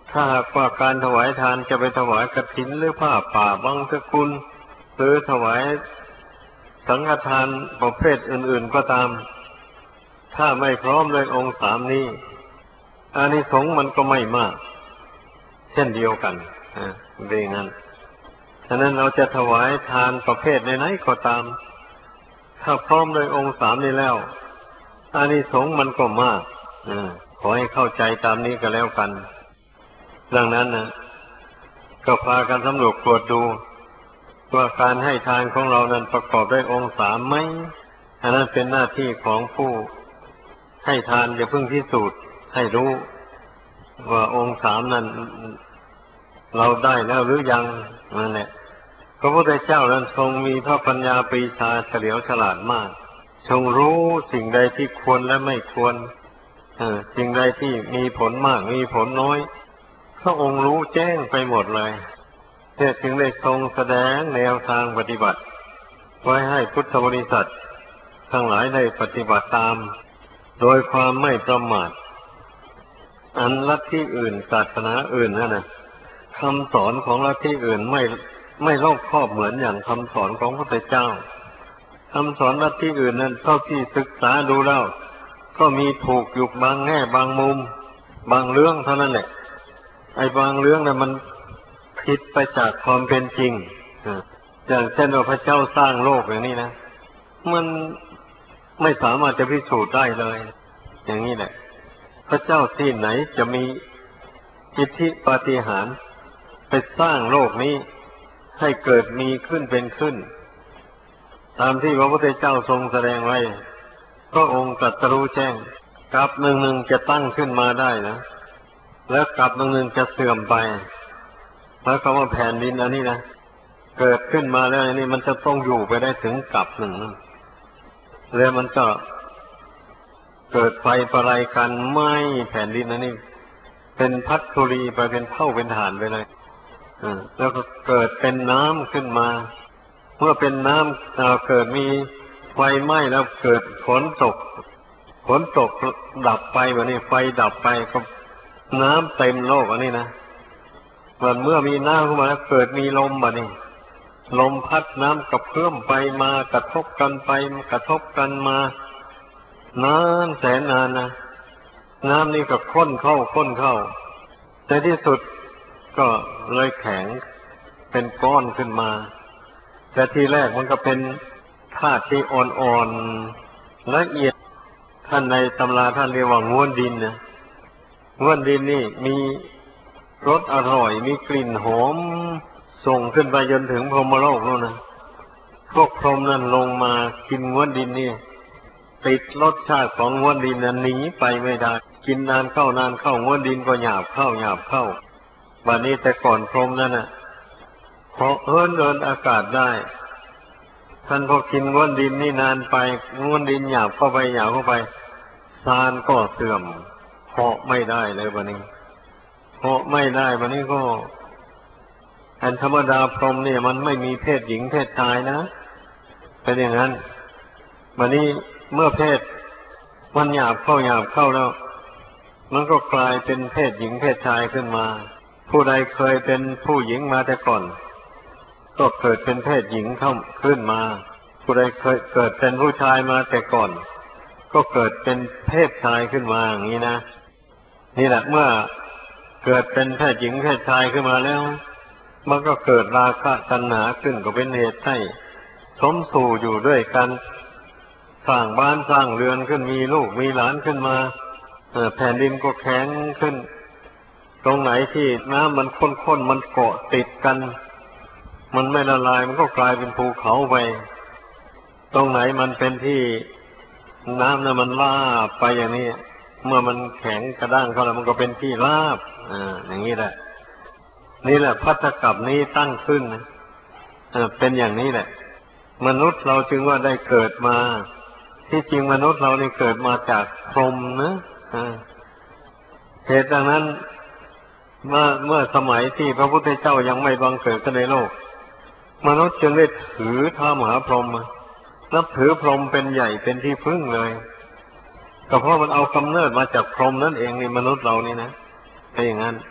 ถ้าหากว่าการถวายทานจะไปถวายกฐินหรือผ้าป่าบังสกุลหรือถวายสังฆทานประเภทอื่นๆก็ตามถ้าไม่พร้อมด้วยองค์สามนี้อานิสงส์มันก็ไม่มากเช่นเดียวกันเป็นอย่างนั้นฉะนั้นเราจะถวายทานประเภทไหนๆก็ตามถ้าพร้อมด้วยองค์สามนี้แล้วอานิสงส์มันก็มากขอให้เข้าใจตามนี้ก็แล้วกันดังนั้นนะก็พากันสำรวจตรวจดูว่าการให้ทานของเรานั้นประกอบด้วยองค์สามไหมอันนั้นเป็นหน้าที่ของผู้ให้ทานจะพึ่งพิสูจน์ให้รู้ว่าองค์สามนั้นเราได้แล้วหรือยังนั่นแหละพระพุทธเจ้านั้นทรงมีพระปัญญาปรีชาเฉลียวฉลาดมากทรงรู้สิ่งใดที่ควรและไม่ควรสิ่งใดที่มีผลมากมีผลน้อยพระองค์รู้แจ้งไปหมดเลยจึงได้ทรงแสดงแนวทางปฏิบัติไว้ให้พุทธบริษัททั้งหลายได้ปฏิบัติตามโดยความไม่ประมาทอันลัทธิอื่นศาสนาอื่นนั่นนะคำสอนของลัทธิอื่นไม่รอบคอบเหมือนอย่างคำสอนของพระพุทธเจ้าคำสอนลัทธิอื่นนั้นเท่าที่ศึกษาดูแล้วก็มีถูกอยู่บางแง่บางมุมบางเรื่องเท่านั้นแหละไอ้บางเรื่องน่ะมันผิดไปจากความเป็นจริงอย่างเช่นว่าพระเจ้าสร้างโลกอย่างนี้นะมันไม่สามารถจะพิสูจน์ได้เลยอย่างนี้แหละพระเจ้าที่ไหนจะมีอิทธิปาฏิหาริย์ไปสร้างโลกนี้ให้เกิดมีขึ้นเป็นขึ้นตามที่พระพุทธเจ้าทรงแสดงไว้พระองค์ตรัสรู้แจ้งกับหนึ่งจะตั้งขึ้นมาได้นะแล้วกับหนึ่งจะเสื่อมไปแล้วคำว่าแผ่นดินอันนี้นะเกิดขึ้นมาแล้วอันนี้มันจะต้องอยู่ไปได้ถึงกับหนึ่งแล้วมันก็เกิดไฟประไลกันไหม้แผ่นดินอันนี้เป็นพัดธุลีไปเป็นเผาเป็นถ่านไปเลยแล้วก็เกิดเป็นน้ำขึ้นมาเมื่อเป็นน้ำเกิดมีไฟไหม้แล้วเกิดฝนตกดับไปแบบนี้ไฟดับไปก็น้ำเต็มโลกอันนี้นะเมื่อมีน้ำขึ้นมาแล้วเกิดมีลมแบบนี้ลมพัดน้ำกระเพื่อมไปมากระทบกันไปกระทบกันมานานแสนนานนะน้ำนี่ก็ข้นเข้าในที่สุดก็เลยแข็งเป็นก้อนขึ้นมาแต่ทีแรกมันก็เป็นธาตุที่อ่อนๆละเอียดท่านในตำราท่านเรียกว่าง้วนดินนะง้วนดินนี่มีรสอร่อยมีกลิ่นหอมส่งขึ้นไปจนถึงพรหมโลกแล้วนะพวกพรหมนั้นลงมากินง้วนดินนี่ติดรสชาติของง้วนดินนั้นหนีไปไม่ได้กินนานเข้ง้วนดินก็หยาบเข้าบัดนี้แต่ก่อนพรหมนั่นน่ะพอเดินอากาศได้ท่านพอกินง้วนดินนี่นานไปง้วนดินหยาบเข้าไปซานก็เสื่อมเหาะไม่ได้เลยบัดนี้เหาะไม่ได้บัดนี้ก็อันธรรมดาพรหมเนี่ยมันไม่มีเพศหญิงเพศชายนะเป็นอย่างนั้นบัดนี้เมื่อเพศมันหยาบเข้าแล้วมันก็กลายเป็นเพศหญิงเพศชายขึ้นมาผู้ใดเคยเป็นผู้หญิงมาแต่ก่อนก็เกิดเป็นเพศหญิงขึ้นมาผู้ใดเคยเกิดเป็นผู้ชายมาแต่ก่อนก็เกิดเป็นเพศชายขึ้นมาอย่างนี้นะนี่แหละเมื่อเกิดเป็นเพศหญิงเพศชายขึ้นมาแล้วมันก็เกิดราคะตัณหาขึ้นก็เป็นเหตุให้สมสู่อยู่ด้วยกันสร้างบ้านสร้างเรือนขึ้นมีลูกมีหลานขึ้นมาแผ่นดินก็แข็งขึ้นตรงไหนที่น้ำมันข้นมันเกาะติดกันมันไม่ละลายมันก็กลายเป็นภูเขาไปตรงไหนมันเป็นที่น้ำน่ะมันลาบไปอย่างนี้เมื่อมันแข็งกระด้างเข้าแล้วมันก็เป็นที่ราบอย่างนี้แหละนี่แหละภัตตกัปนี้ตั้งขึ้นเป็นอย่างนี้แหละมนุษย์เราจึงว่าได้เกิดมาที่จริงมนุษย์เรานี่เกิดมาจากพรหมนะเหตุดังนั้นเมื่อสมัยที่พระพุทธเจ้ายังไม่บังเกิดขึ้นในโลกมนุษย์จึงได้ถือท้ามหาพรหมนับถือพรหมเป็นใหญ่เป็นที่พึ่งเลยก็เพราะมันเอากำเนิดมาจากพรหมนั่นเองนี่มนุษย์เรานี่นะเป็นอย่างนั้น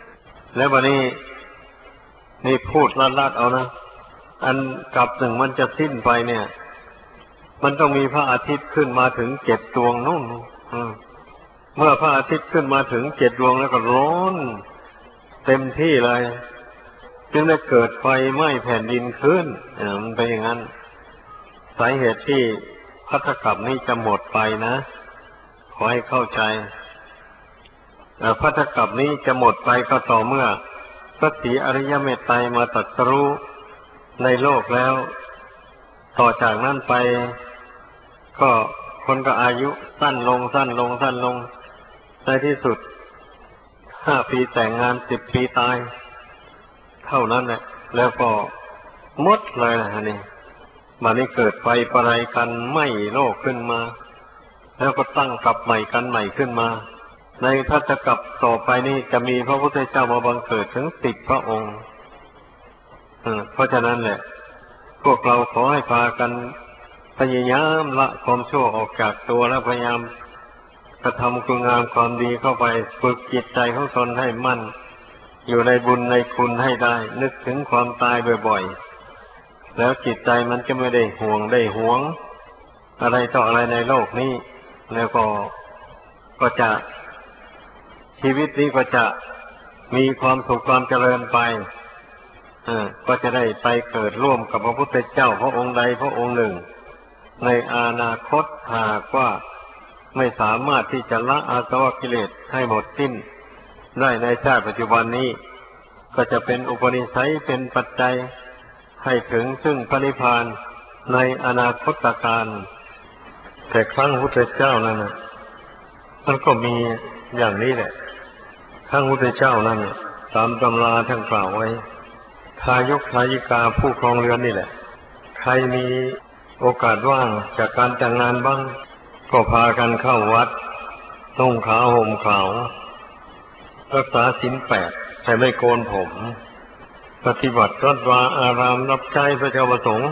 แล้ววันนี้นี่พูดลัดๆเอานะอันกับหนึ่งมันจะสิ้นไปเนี่ยมันต้องมีพระอาทิตย์ขึ้นมาถึง7 ดวงนู่นเมื่อพระอาทิตย์ขึ้นมาถึง7 ดวงแล้วก็ร้อนเต็มที่เลยจึงได้เกิดไฟไหม้แผ่นดินขึ้นมันเป็นอย่างนั้นสาเหตุที่ภัตตกัปนี้จะหมดไปนะขอให้เข้าใจภัตตกัปนี้จะหมดไปก็ต่อเมื่อพระศรีอริยเมตไตรมาตรัสรู้ในโลกแล้วต่อจากนั้นไปก็คนก็อายุสั้นลงในที่สุด5 ปีแต่งงาน10 ปีตายเท่านั้นแหละแล้วก็หมดเลยนะนี่มานี้เกิดไฟประไรกันไหม้โลกขึ้นมาแล้วก็ตั้งกลับใหม่กันใหม่ขึ้นมาในภัตตกัปต่อไปนี้จะมีพระพุทธเจ้ามาบังเกิดถึง10 พระองค์เพราะฉะนั้นแหละพวกเราขอให้พากันพยายามละความชั่วออกจากตัวและพยายามกระทำคุณงามความดีเข้าไปฝึกจิตใจของตนให้มั่นอยู่ในบุญในคุณให้ได้นึกถึงความตายบ่อยๆแล้วจิตใจมันจะไม่ได้ห่วงได้หวงอะไรต่ออะไรในโลกนี้แล้วก็จะชีวิตนี้ก็จะมีความสุขความเจริญไปก็จะได้ไปเกิดร่วมกับพระพุทธเจ้าพระองค์ใดพระองค์หนึ่งในอนาคตหากว่าไม่สามารถที่จะละอาสวะกิเลสให้หมดสิ้นได้ในชาติปัจจุบันนี้ก็จะเป็นอุปนิสัยเป็นปัจจัยให้ถึงซึ่งพระนิพพานในอนาคตการแต่ครั้งพุทธเจ้านั้นมันก็มีอย่างนี้แหละครั้งพุทธเจ้านั้นตามตำราท่านกล่าวไว้ทายกทายิกาผู้ครองเรือนนี่แหละใครมีโอกาสว่างจากการแต่งงานบ้างก็พากันเข้าวัดนุ่งขาวห่มขาวรักษาศีล8แต่ไม่โกนผมปฏิบัติวัดวาอารามรับใช้พระเจ้าประสงค์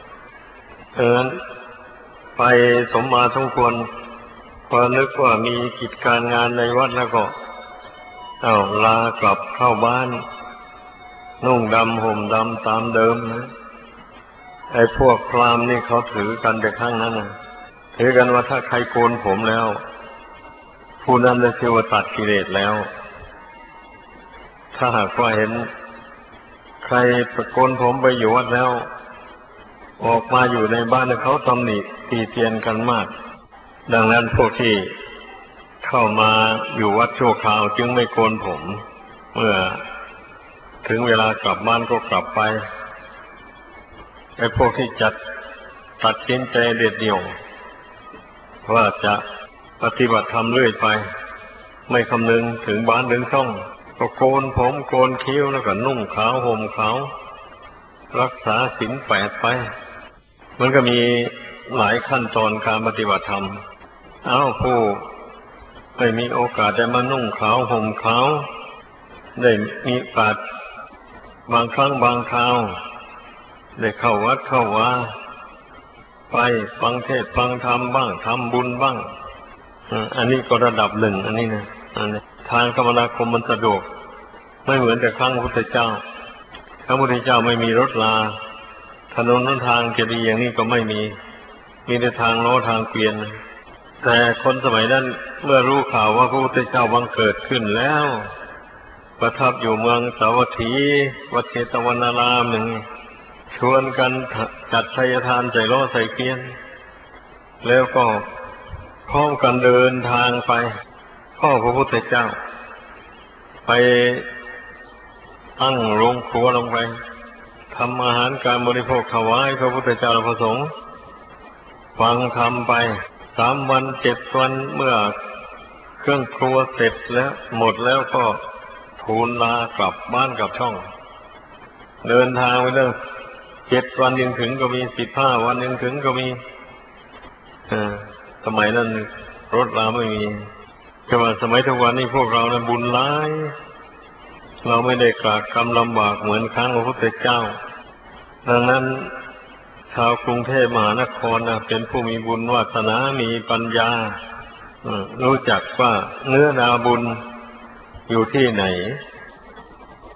ไปสมมาสมควรพอนึกว่ามีกิจการงานในวัดแล้วก็ลากลับเข้าบ้านนุ่งดำห่มดำตามเดิมนะไอ้พวกพราหมณ์นี่เขาถือกันแต่ครั้งนั้นนะถือกันว่าถ้าใครโกนผมแล้วผู้นั้นได้ชื่อว่าตัดกิเลสแล้วถ้าหากว่าเห็นใครโกนผมไปอยู่วัดแล้วออกมาอยู่ในบ้านเขาตำหนิตีเตียนกันมากดังนั้นพวกที่เข้ามาอยู่วัดชั่วคราวจึงไม่โกนผมเมื่อถึงเวลากลับบ้านก็กลับไปไอ้พวกที่จัดตัดสินใจเด็ดเดี่ยวว่าจะปฏิบัติธรรมเรื่อยไปไม่คำนึงถึงบ้านถึงช่องก็โกนผมโกนคิ้วแล้วก็นุ่งขาวห่มขาวรักษาศีล8ไปมันก็มีหลายขั้นตอนการปฏิบัติธรรมผู้ไม่มีโอกาสได้มานุ่งขาวห่มขาวได้มีโอกาสบางครั้งบางคราวได้เข้าวัดเข้าวาไปฟังเทศน์ฟังธรรมบ้างทำบุญบ้างอันนี้ก็ระดับหนึ่งอันนี้นะทางคมนาคมมันสะดวกไม่เหมือนแต่ครั้งพระพุทธเจ้าพระพุทธเจ้าไม่มีรถลาถนนหนทางจะดีอย่างนี้ก็ไม่มีแต่ทางล้อทางเกวียนแต่คนสมัยนั้นเมื่อรู้ข่าวว่าพระพุทธเจ้าบังเกิดขึ้นแล้วประทับอยู่เมืองสาวัตถีวัดเชตวนารามหนึ่งชวนกันจัดไทยทานใส่ล้อใส่เกวียนแล้วก็พร้อมกันเดินทางไปพ่อพระพุทธเจ้าไปตั้งโรงครัวลงไปทำอาหารการบริโภคถวายพระพุทธเจ้าและพระสงฆ์ฟังธรรมไป3 วัน7 วันเมื่อเครื่องครัวเสร็จแล้วหมดแล้วก็ทูลลากลับบ้านกลับช่องเดินทางไปเรื่อง7 วันยังถึงก็มี15 วันยังถึงก็มีสมัยนั้นรถราไม่มีแต่ว่าสมัยทุกวันนี้พวกเรานะบุญร้ายเราไม่ได้กรากกรรมลำบากเหมือนครั้งพระพุทธเจ้าดังนั้นชาวกรุงเทพมหานครเป็นผู้มีบุญวาสนามีปัญญารู้จักว่าเนื้อนาบุญอยู่ที่ไหน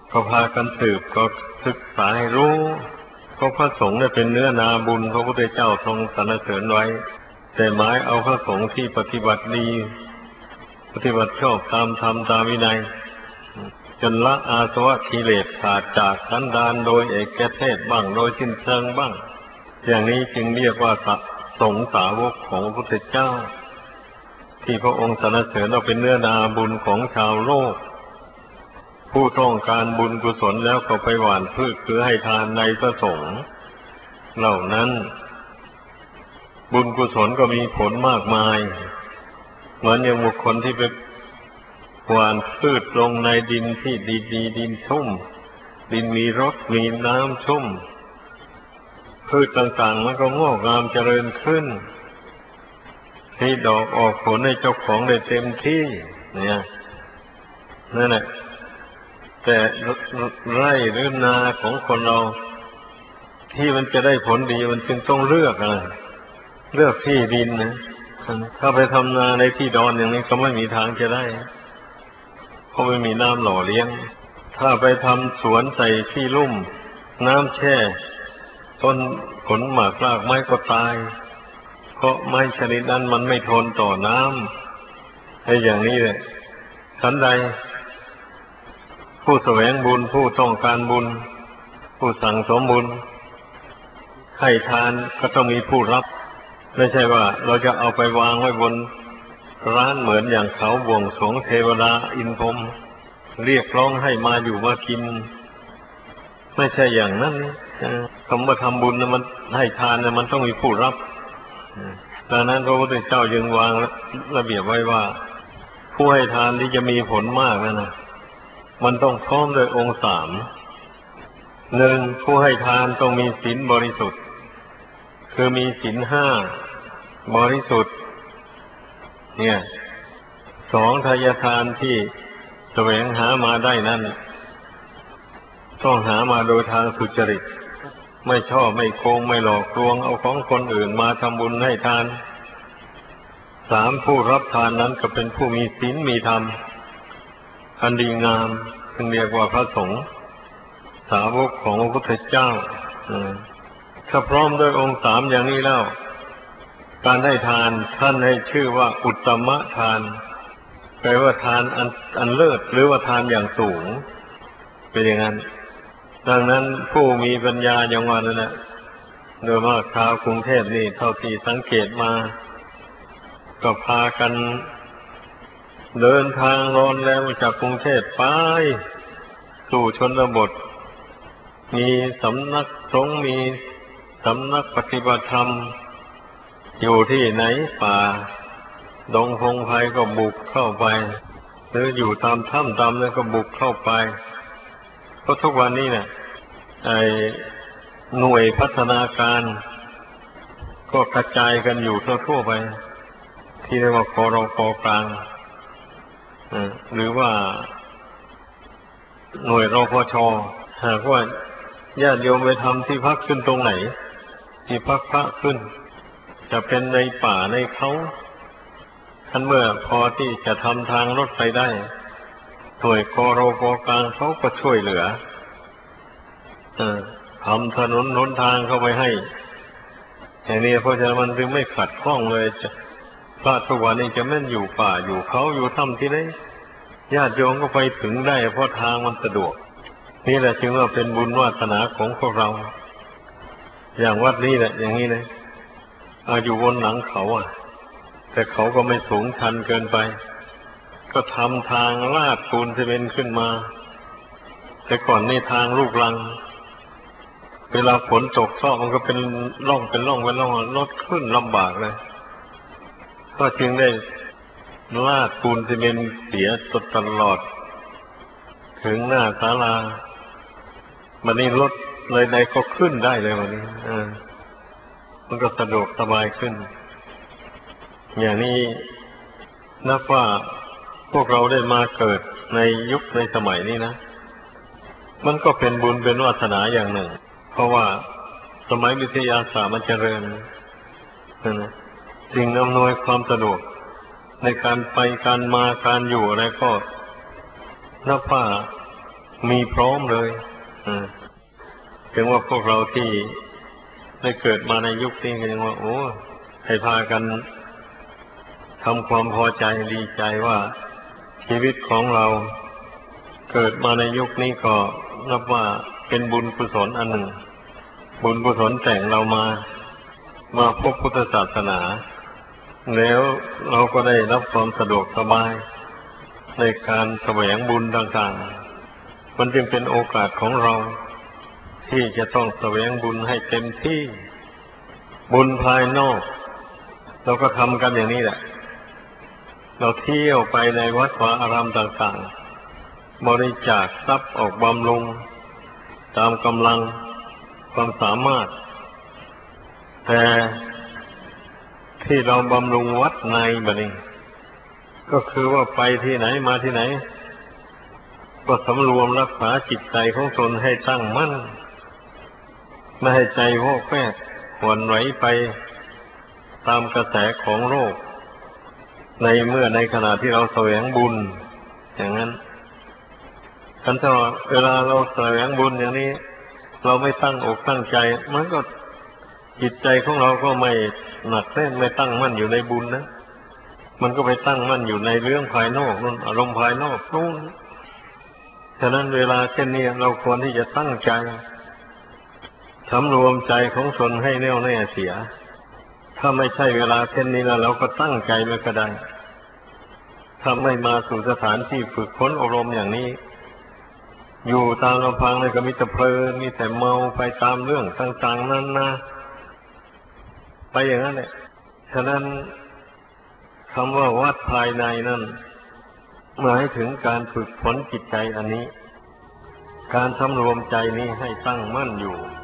ก็พากันสืบก็ศึกษาให้รู้ก็พระสงฆ์เนี่ยเป็นเนื้อนาบุญพระพุทธเจ้าทรงสรรเสริญไว้แต่หมายเอาพระสงฆ์ที่ปฏิบัติดีปฏิบัติชอบตามธรรมตามวินัยจนละอาสวะกิเลสขาดจากสันดานโดยเอกเทศบ้างโดยสิ้นเชิงบ้างอย่างนี้จึงเรียกว่าสงฆ์สาวกของพระพุทธเจ้าที่พระองค์สรรเสริญเอาเป็นเนื้อนาบุญของชาวโลกผู้ต้องการบุญกุศลแล้วก็ไปหว่านพืชคือให้ทานในพระสงฆ์เหล่านั้นบุญกุศลก็มีผลมากมายเหมือนอย่างบุคคลที่ไปหว่านพืชลงในดินที่ดีๆดินชุ่มดินมีรสมีน้ำชุ่มพืชต่างๆมันก็งอกงามเจริญขึ้นให้ดอกออกผลให้เจ้าของได้เต็มที่เนี่ยนั่นแหละแต่ไร่หรือนาของคนเราที่มันจะได้ผลดีมันจึงต้องเลือกที่ดินนะถ้าไปทำนาในที่ดอนอย่างนี้ก็ไม่มีทางจะได้เพราะไม่มีน้ำหล่อเลี้ยงถ้าไปทำสวนใส่ที่ลุ่มน้ำแช่ต้นผลหมากรากไม้ก็ตายเพราะไม้ชนิดนั้นมันไม่ทนต่อน้ำให้อย่างนี้เลยฉันใดผู้แสวงบุญผู้ต้องการบุญผู้สั่งสมบุญให้ทานก็ต้องมีผู้รับไม่ใช่ว่าเราจะเอาไปวางไว้บนร้านเหมือนอย่างเขาบวงสรวงเทวดาอินพรหมเรียกร้องให้มาอยู่มากินไม่ใช่อย่างนั้นคำว่าทำบุญนะมันให้ทานนะมันต้องมีผู้รับดังนั้นพระพุทธเจ้าจึงวางระเบียบไว้ว่าผู้ให้ทานที่จะมีผลมากนะมันต้องพร้อมด้วยองค์สามหนึ่งผู้ให้ทานต้องมีศีลบริสุทธิ์คือมีศีลห้าบริสุทธิ์เนี่ยสองทายทานที่แสวงหามาได้นั้นต้องหามาโดยทางสุจริตไม่ชอบไม่โกงไม่หลอกลวงเอาของคนอื่นมาทำบุญให้ทานสามผู้รับทานนั้นก็เป็นผู้มีศีลมีธรรมอันดีงามจึงเรียกว่าพระสงฆ์สาวกของพระพุทธเจ้าถ้าพร้อมด้วยองค์สามอย่างนี้แล้วการให้ทานท่านให้ชื่อว่าอุตตมทานแปลว่าทานอันเลิศหรือว่าทานอย่างสูงเป็นอย่างนั้นดังนั้นผู้มีปัญญาอย่างว่านั่นแหละโดยมากชาวกรุงเทพนี่เท่าที่สังเกตมาก็พากันเดินทางร้อนแล้วจากกรุงเทพไปสู่ชนบทมีสำนักสงฆ์มีสำนักปฏิบัติธรรมอยู่ที่ไหนป่าดงพงไพรก็บุกเข้าไปหรืออยู่ตามถ้ำตามนั้นก็บุกเข้าไปเพราะทุกวันนี้เนี่ยหน่วยพัฒนาการก็กระจายกันอยู่ทั่วไปที่เรียกว่ากรก.กลางหรือว่าหน่วยรพช.หากว่าญาติโยมไปทำที่พักขึ้นตรงไหนที่พักพระขึ้นจะเป็นในป่าในเขาท่านเมื่อพอที่จะทำทางรถไฟได้หน่วยกรก.กลางเขาก็ช่วยเหลือทำถนนหนทางเข้าไปให้อย่างนี้เพราะฉะนั้นมันจึงไม่ขัดข้องเลยพระทุกวันนี้จะแม่นอยู่ป่าอยู่เขาอยู่ถ้ำที่ไหนญาติโยมก็ไปถึงได้เพราะทางมันสะดวกนี่แหละจึงว่าเป็นบุญวาสนาของพวกเราอย่างวัดนี้แหละอย่างนี้เลยอยู่บนหลังเขาแต่เขาก็ไม่สูงชันเกินไปก็ทำทางลาดปูนซีเมนต์ขึ้นมาแต่ก่อนนี่ทางลูกรังเวลาฝนตกซอกมันก็เป็นร่องรถขึ้นลำบากเลยก็จึงได้ลาดปูนซีเมนต์เสียตลอดถึงหน้าศาลาวันนี้รถเลยใดก็ขึ้นได้เลยวันนี้มันก็สะดวกสบายขึ้นอย่างนี้นับว่าพวกเราได้มาเกิดในยุคในสมัยนี้นะมันก็เป็นบุญเป็นวาสนาอย่างหนึ่งเพราะว่าสมัยวิทยาศาสตร์มันเจริญสิ่งอำนวยความสะดวกในการไปการมาการอยู่อะไรก็นับว่ามีพร้อมเลยถึงว่าพวกเราที่ได้เกิดมาในยุคนี้ก็ยังว่าโอ้ให้พากันทำความพอใจดีใจว่าชีวิตของเราเกิดมาในยุคนี้ก็นับว่าเป็นบุญกุศลอันหนึ่งบุญกุศลแต่งเรามาพบพุทธศาสนาแล้วเราก็ได้รับความสะดวกสบายในการแสวงบุญต่างๆมันจึงเป็นโอกาสของเราที่จะต้องแสวงบุญให้เต็มที่บุญภายนอกเราก็ทำกันอย่างนี้แหละเราเที่ยวไปในวัดวาอารามต่างๆบริจาคทรัพย์ออกบำรุงตามกำลังความสามารถแต่ที่เราบำรุงวัดในบัดนี้ก็คือว่าไปที่ไหนมาที่ไหนก็สำรวมรักษาจิตใจของตนให้ตั้งมั่นไม่ให้ใจวอกแวกหวั่นไหวไปตามกระแสของโลกในขณะที่เราแสวงบุญอย่างนั้นคันถ้าเวลาเราแสวงบุญอย่างนี้เราไม่ตั้งอกตั้งใจมันก็จิตใจของเราก็ไม่หนักแน่นไม่ตั้งมั่นอยู่ในบุญนะมันก็ไปตั้งมั่นอยู่ในเรื่องภายนอกนู่นอารมณ์ภายนอกนู่นฉะนั้นเวลาเช่นนี้เราควรที่จะตั้งใจสำรวมใจของตนให้แน่วแน่เสียถ้าไม่ใช่เวลาเช่นนี้แล้วเราก็ตั้งใจไม่ก็ได้ถ้าไม่มาสู่สถานที่ฝึกฝนอบรมอย่างนี้อยู่ตามลำพังเลยก็มีแต่เพลินมีแต่เมาไปตามเรื่องต่างๆนั่นนะไปอย่างนั้นแหละฉะนั้นคำว่าวัดภายในนั่นหมายถึงการฝึกฝนจิตใจอันนี้การสำรวมใจนี้ให้ตั้งมั่นอยู่